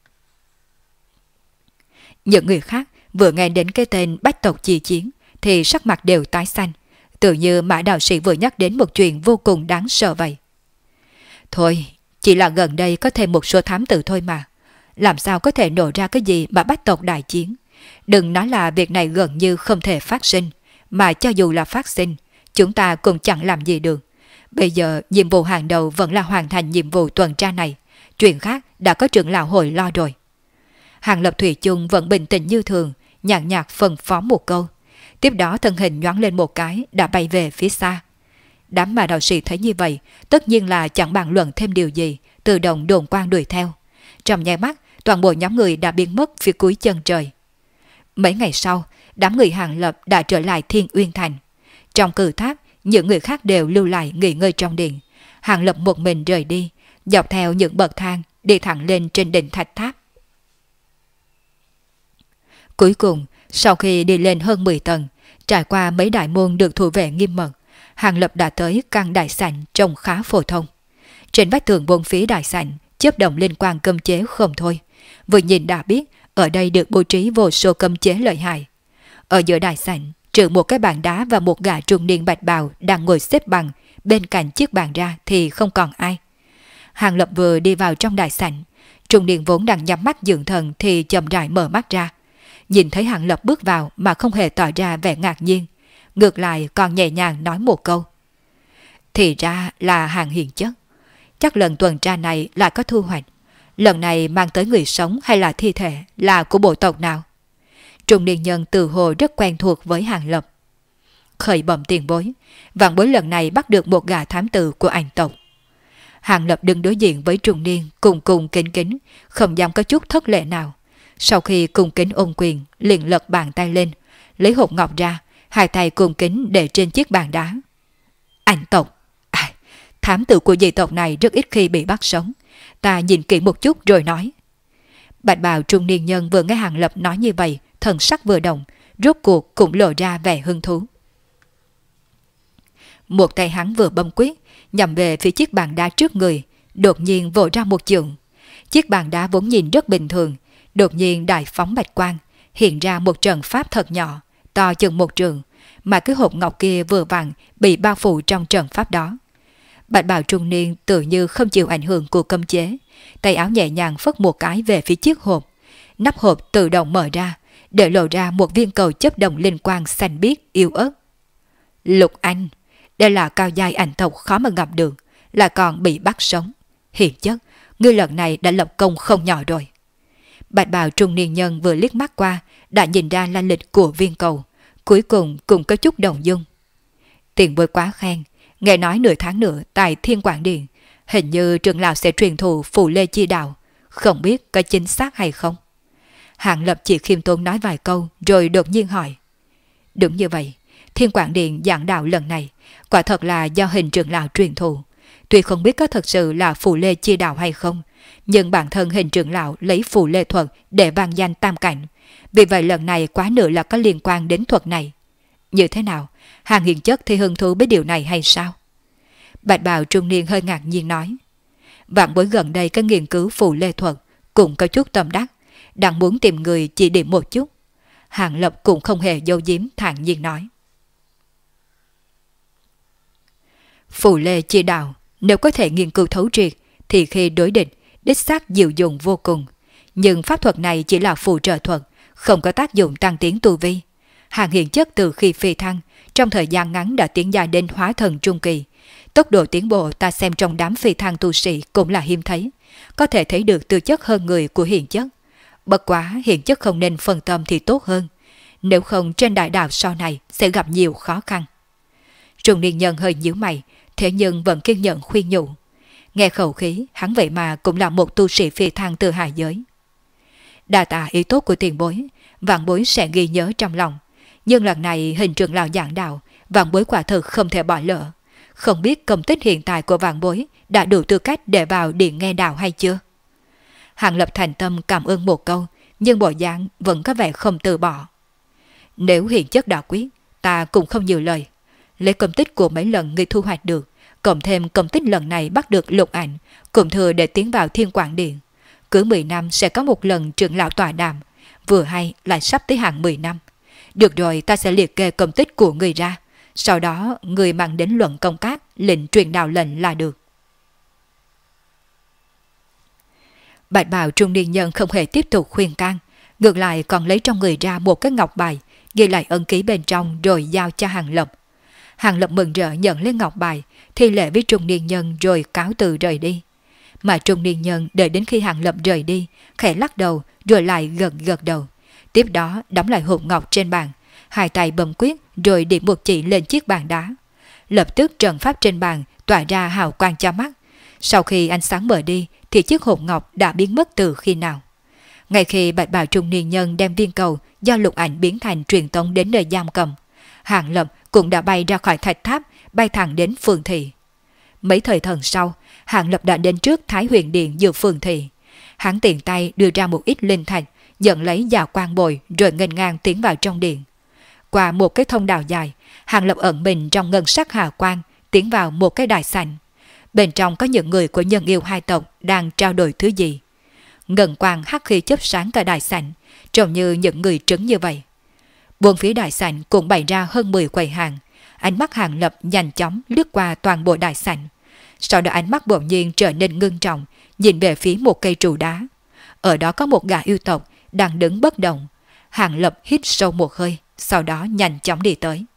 Những người khác vừa nghe đến cái tên bách tộc chi chiến thì sắc mặt đều tái xanh, tự như Mã đạo sĩ vừa nhắc đến một chuyện vô cùng đáng sợ vậy. Thôi, chỉ là gần đây có thêm một số thám tử thôi mà. Làm sao có thể nổ ra cái gì mà bách tộc đại chiến? Đừng nói là việc này gần như không thể phát sinh, mà cho dù là phát sinh, chúng ta cũng chẳng làm gì được. Bây giờ nhiệm vụ hàng đầu vẫn là hoàn thành nhiệm vụ tuần tra này. Chuyện khác đã có trưởng lão hội lo rồi. Hàng Lập thủy chung vẫn bình tĩnh như thường, nhàn nhạt phân phó một câu. Tiếp đó thân hình nhoáng lên một cái đã bay về phía xa. Đám mà đạo sĩ thấy như vậy, tất nhiên là chẳng bàn luận thêm điều gì, tự động đồn quang đuổi theo. Trong nháy mắt, toàn bộ nhóm người đã biến mất phía cuối chân trời. Mấy ngày sau, đám người Hàng Lập đã trở lại Thiên Uyên Thành. Trong cử tháp, những người khác đều lưu lại nghỉ ngơi trong điện. Hàng Lập một mình rời đi, dọc theo những bậc thang đi thẳng lên trên đỉnh thạch tháp. Cuối cùng, sau khi đi lên hơn 10 tầng, trải qua mấy đại môn được thủ vệ nghiêm mật, Hàng Lập đã tới căn đại sảnh trông khá phổ thông. Trên vách tường bốn phía đại sảnh chớp động liên quan cấm chế không thôi. Vừa nhìn đã biết ở đây được bố trí vô số cấm chế lợi hại. Ở giữa đại sảnh, trừ một cái bàn đá và một gã trung niên bạch bào đang ngồi xếp bằng bên cạnh chiếc bàn ra thì không còn ai. Hàng Lập vừa đi vào trong đại sảnh, trung niên vốn đang nhắm mắt dưỡng thần thì chậm rãi mở mắt ra. Nhìn thấy Hàng Lập bước vào mà không hề tỏ ra vẻ ngạc nhiên, ngược lại còn nhẹ nhàng nói một câu. Thì ra là Hàng hiền chất. Chắc lần tuần tra này lại có thu hoạch. Lần này mang tới người sống hay là thi thể là của bộ tộc nào? trung niên nhân từ hồ rất quen thuộc với Hàng Lập. Khởi bẩm tiền bối, vạn bối lần này bắt được một gã thám tử của ảnh tộc. Hàng Lập đứng đối diện với trung niên cùng cùng kính kính, không dám có chút thất lễ nào. Sau khi cùng kính ôm quyền, liền lật bàn tay lên, lấy hộp ngọc ra, hai tay cùng kính để trên chiếc bàn đá. Ảnh tộc, thám tử của dị tộc này rất ít khi bị bắt sống. Ta nhìn kỹ một chút rồi nói. Bạch bào trung niên nhân vừa nghe Hàng Lập nói như vậy, thần sắc vừa động, rốt cuộc cũng lộ ra vẻ hứng thú. Một tay hắn vừa bấm quyết, nhằm về phía chiếc bàn đá trước người, đột nhiên vỗ ra một chưởng. Chiếc bàn đá vốn nhìn rất bình thường, đột nhiên đại phóng bạch quang, hiện ra một trận pháp thật nhỏ, to chừng một trường, mà cái hộp ngọc kia vừa vặn bị bao phủ trong trận pháp đó. Bạch bào trung niên tự như không chịu ảnh hưởng của cấm chế, tay áo nhẹ nhàng phất một cái về phía chiếc hộp. Nắp hộp tự động mở ra, để lộ ra một viên cầu chớp đồng linh quang xanh biếc yếu ớt. Lục Anh, đây là cao giai ảnh tộc khó mà gặp được, là còn bị bắt sống. Hiển chất, ngươi lần này đã lập công không nhỏ rồi. Bạch bào trung niên nhân vừa liếc mắt qua, đã nhìn ra lai lịch của viên cầu, cuối cùng cũng có chút đồng dung. Tiền bối quá khen, nghe nói nửa tháng nữa tại Thiên Quảng Điện, hình như trưởng lão sẽ truyền thụ Phù Lê Chi Đạo, không biết có chính xác hay không. Hàng Lập chỉ khiêm tốn nói vài câu rồi đột nhiên hỏi. Đúng như vậy, Thiên Quảng Điện giảng đạo lần này quả thật là do hình trưởng lão truyền thụ. Tuy không biết có thật sự là Phù Lê Chi Đạo hay không, nhưng bản thân hình trưởng lão lấy Phù Lê thuật để vang danh tam cảnh, vì vậy lần này quá nữa là có liên quan đến thuật này. Như thế nào, Hàng hiền chất thì hứng thú với điều này hay sao? Bạch bào trung niên hơi ngạc nhiên nói. Vạn bối gần đây có nghiên cứu Phù Lê thuật, cũng có chút tâm đắc, đang muốn tìm người chỉ điểm một chút. Hàng Lập cũng không hề giấu giếm, thản nhiên nói. Phù Lê Chi Đạo, nếu có thể nghiên cứu thấu triệt, thì khi đối địch, đích xác diệu dụng vô cùng. Nhưng pháp thuật này chỉ là phù trợ thuật, không có tác dụng tăng tiến tu vi. Hàng hiền chất từ khi phi thăng, trong thời gian ngắn đã tiến dài đến hóa thần trung kỳ. Tốc độ tiến bộ ta xem trong đám phi thăng tu sĩ cũng là hiếm thấy, có thể thấy được tư chất hơn người của hiền chất. Bất quá hiền chất không nên phân tâm thì tốt hơn, nếu không trên đại đạo sau này sẽ gặp nhiều khó khăn. Trung niên nhân hơi nhíu mày, thế nhưng vẫn kiên nhẫn khuyên nhủ. Nghe khẩu khí, hắn vậy mà cũng là một tu sĩ phi thăng từ hạ giới. Đa tạ ý tốt của tiền bối, vạn bối sẽ ghi nhớ trong lòng. Nhưng lần này hình trưởng lão giảng đạo, vạn bối quả thực không thể bỏ lỡ. Không biết công tích hiện tại của vạn bối đã đủ tư cách để vào điện nghe đạo hay chưa? Hàng Lập thành tâm cảm ơn một câu, nhưng bộ dáng vẫn có vẻ không từ bỏ. Nếu hiện chất đã quyết, ta cũng không nhiều lời. Lấy công tích của mấy lần ngươi thu hoạch được, cộng thêm công tích lần này bắt được Lục Ảnh, cũng thừa để tiến vào Thiên Quảng Điện. Cứ 10 năm sẽ có một lần trưởng lão tọa đàm, vừa hay lại sắp tới hạn 10 năm. Được rồi, ta sẽ liệt kê công tích của người ra, sau đó người mang đến luận công tác, lệnh truyền đạo lệnh là được. Bạch bào trung niên nhân không hề tiếp tục khuyên can, ngược lại còn lấy trong người ra một cái ngọc bài, ghi lại ấn ký bên trong rồi giao cho Hàng Lập. Hàng Lập mừng rỡ nhận lấy ngọc bài, thi lễ với trung niên nhân rồi cáo từ rời đi. Mà trung niên nhân đợi đến khi Hàng Lập rời đi, khẽ lắc đầu rồi lại gật gật đầu. Tiếp đó đóng lại hộp ngọc trên bàn, hai tay bấm quyết rồi điểm một chỉ lên chiếc bàn đá. Lập tức trận pháp trên bàn tỏa ra hào quang cho mắt. Sau khi ánh sáng mở đi thì chiếc hộp ngọc đã biến mất từ khi nào. Ngay khi bạch bào trung niên nhân đem viên cầu do Lục Ảnh biến thành truyền tống đến nơi giam cầm, Hàng Lập cũng đã bay ra khỏi thạch tháp, bay thẳng đến phường thị. Mấy thời thần sau, Hàng Lập đã đến trước Thái Huyền Điện giữa phường thị. Hắn tiện tay đưa ra một ít linh thạch, nhận lấy già quan bồi rồi nghênh ngang tiến vào trong điện. Qua một cái thông đạo dài, Hàng Lập ẩn mình trong ngân sắc hà quang, tiến vào một cái đại sảnh. Bên trong có những người của nhân yêu hai tộc đang trao đổi thứ gì. Ngân quang hắc khí chớp sáng cả đại sảnh, trông như những người trứng như vậy. Buông phía đại sảnh cũng bày ra hơn 10 quầy hàng. Ánh mắt Hàng Lập nhanh chóng lướt qua toàn bộ đại sảnh. Sau đó ánh mắt bỗng nhiên trở nên ngưng trọng, nhìn về phía một cây trụ đá. Ở đó có một gã yêu tộc đang đứng bất động. Hàng Lập hít sâu một hơi, sau đó nhanh chóng đi tới.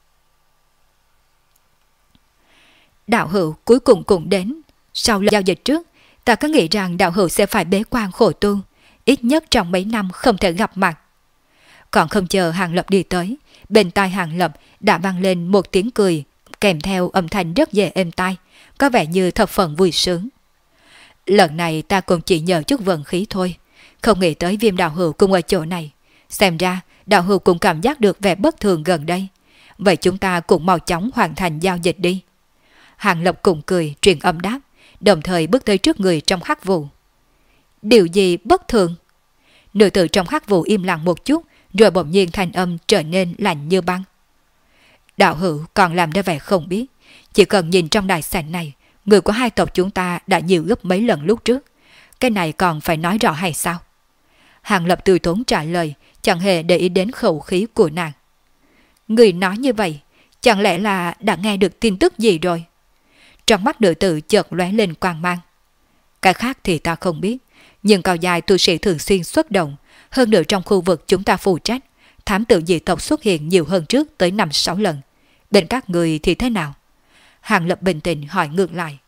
Đạo hữu cuối cùng cũng đến. Sau giao dịch trước, ta có nghĩ rằng đạo hữu sẽ phải bế quan khổ tu, ít nhất trong mấy năm không thể gặp mặt. Còn không chờ Hàng Lập đi tới, bên tai Hàng Lập đã vang lên một tiếng cười, kèm theo âm thanh rất dễ êm tai, có vẻ như thập phần vui sướng. Lần này ta cũng chỉ nhờ chút vận khí thôi, không nghĩ tới Viêm đạo hữu cũng ở chỗ này. Xem ra đạo hữu cũng cảm giác được vẻ bất thường gần đây. Vậy chúng ta cũng mau chóng hoàn thành giao dịch đi. Hàng Lập cùng cười truyền âm đáp, đồng thời bước tới trước người trong hắc vụ. Điều gì bất thường? Nữ tử trong hắc vụ im lặng một chút, rồi bỗng nhiên thanh âm trở nên lạnh như băng. Đạo hữu còn làm ra vẻ không biết, chỉ cần nhìn trong đại sảnh này, người của hai tộc chúng ta đã nhiều gấp mấy lần lúc trước. Cái này còn phải nói rõ hay sao? Hàng Lập từ tốn trả lời, chẳng hề để ý đến khẩu khí của nàng. Người nói như vậy, chẳng lẽ là đã nghe được tin tức gì rồi? Trong mắt nữ tử chợt lóe lên quang mang. Cái khác thì ta không biết, nhưng cao dài tu sĩ thường xuyên xuất động, hơn nữa trong khu vực chúng ta phụ trách, thám tử dị tộc xuất hiện nhiều hơn trước tới 5-6 lần. Bên các người thì thế nào? Hàng Lập bình tĩnh hỏi ngược lại.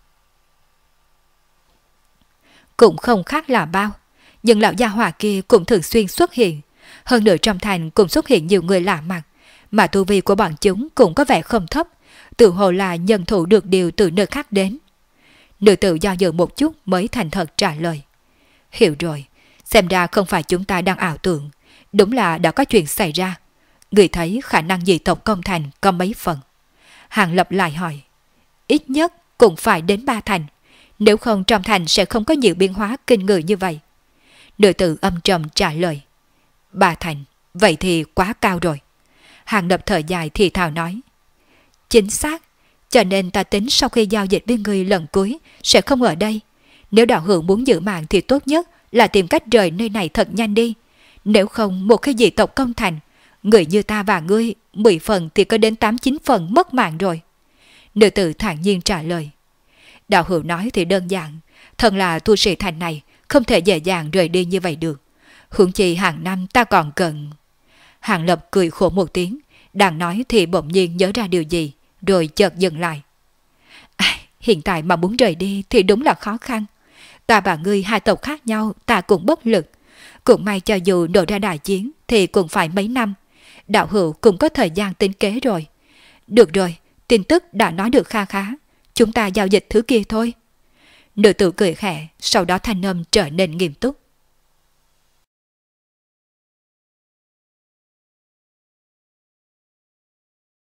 Cũng không khác là bao, nhưng lão gia hỏa kia cũng thường xuyên xuất hiện, hơn nữa trong thành cũng xuất hiện nhiều người lạ mặt, mà tu vi của bọn chúng cũng có vẻ không thấp, tự hồ là nhân thủ được điều từ nơi khác đến. Nữ tử do dự một chút mới thành thật trả lời. Hiểu rồi, xem ra không phải chúng ta đang ảo tưởng, đúng là đã có chuyện xảy ra. Người thấy khả năng dị tộc công thành có mấy phần? Hàng Lập lại hỏi. Ít nhất cũng phải đến 3 thành, nếu không trong thành sẽ không có nhiều biến hóa kinh người như vậy. Nữ tử âm trầm trả lời. 3 thành, vậy thì quá cao rồi. Hàng Lập thở dài thì thào nói. Chính xác, cho nên ta tính sau khi giao dịch với người lần cuối sẽ không ở đây. Nếu đạo hữu muốn giữ mạng thì tốt nhất là tìm cách rời nơi này thật nhanh đi. Nếu không một khi dị tộc công thành, người như ta và ngươi 10 phần thì có đến 8-9 phần mất mạng rồi. Nữ tử thản nhiên trả lời. Đạo hữu nói thì đơn giản, thần là tu sĩ thành này, không thể dễ dàng rời đi như vậy được. Huống chi hàng năm ta còn cần. Hàng Lập cười khổ một tiếng, đang nói thì bỗng nhiên nhớ ra điều gì, rồi chợt dừng lại. Hiện tại mà muốn rời đi thì đúng là khó khăn. Ta và ngươi hai tộc khác nhau, ta cũng bất lực. Cũng may cho dù nổ ra đại chiến thì cũng phải mấy năm. Đạo hữu cũng có thời gian tính kế rồi. Được rồi, tin tức đã nói được kha khá. Chúng ta giao dịch thứ kia thôi. Nữ tử cười khẽ, sau đó thanh âm trở nên nghiêm túc.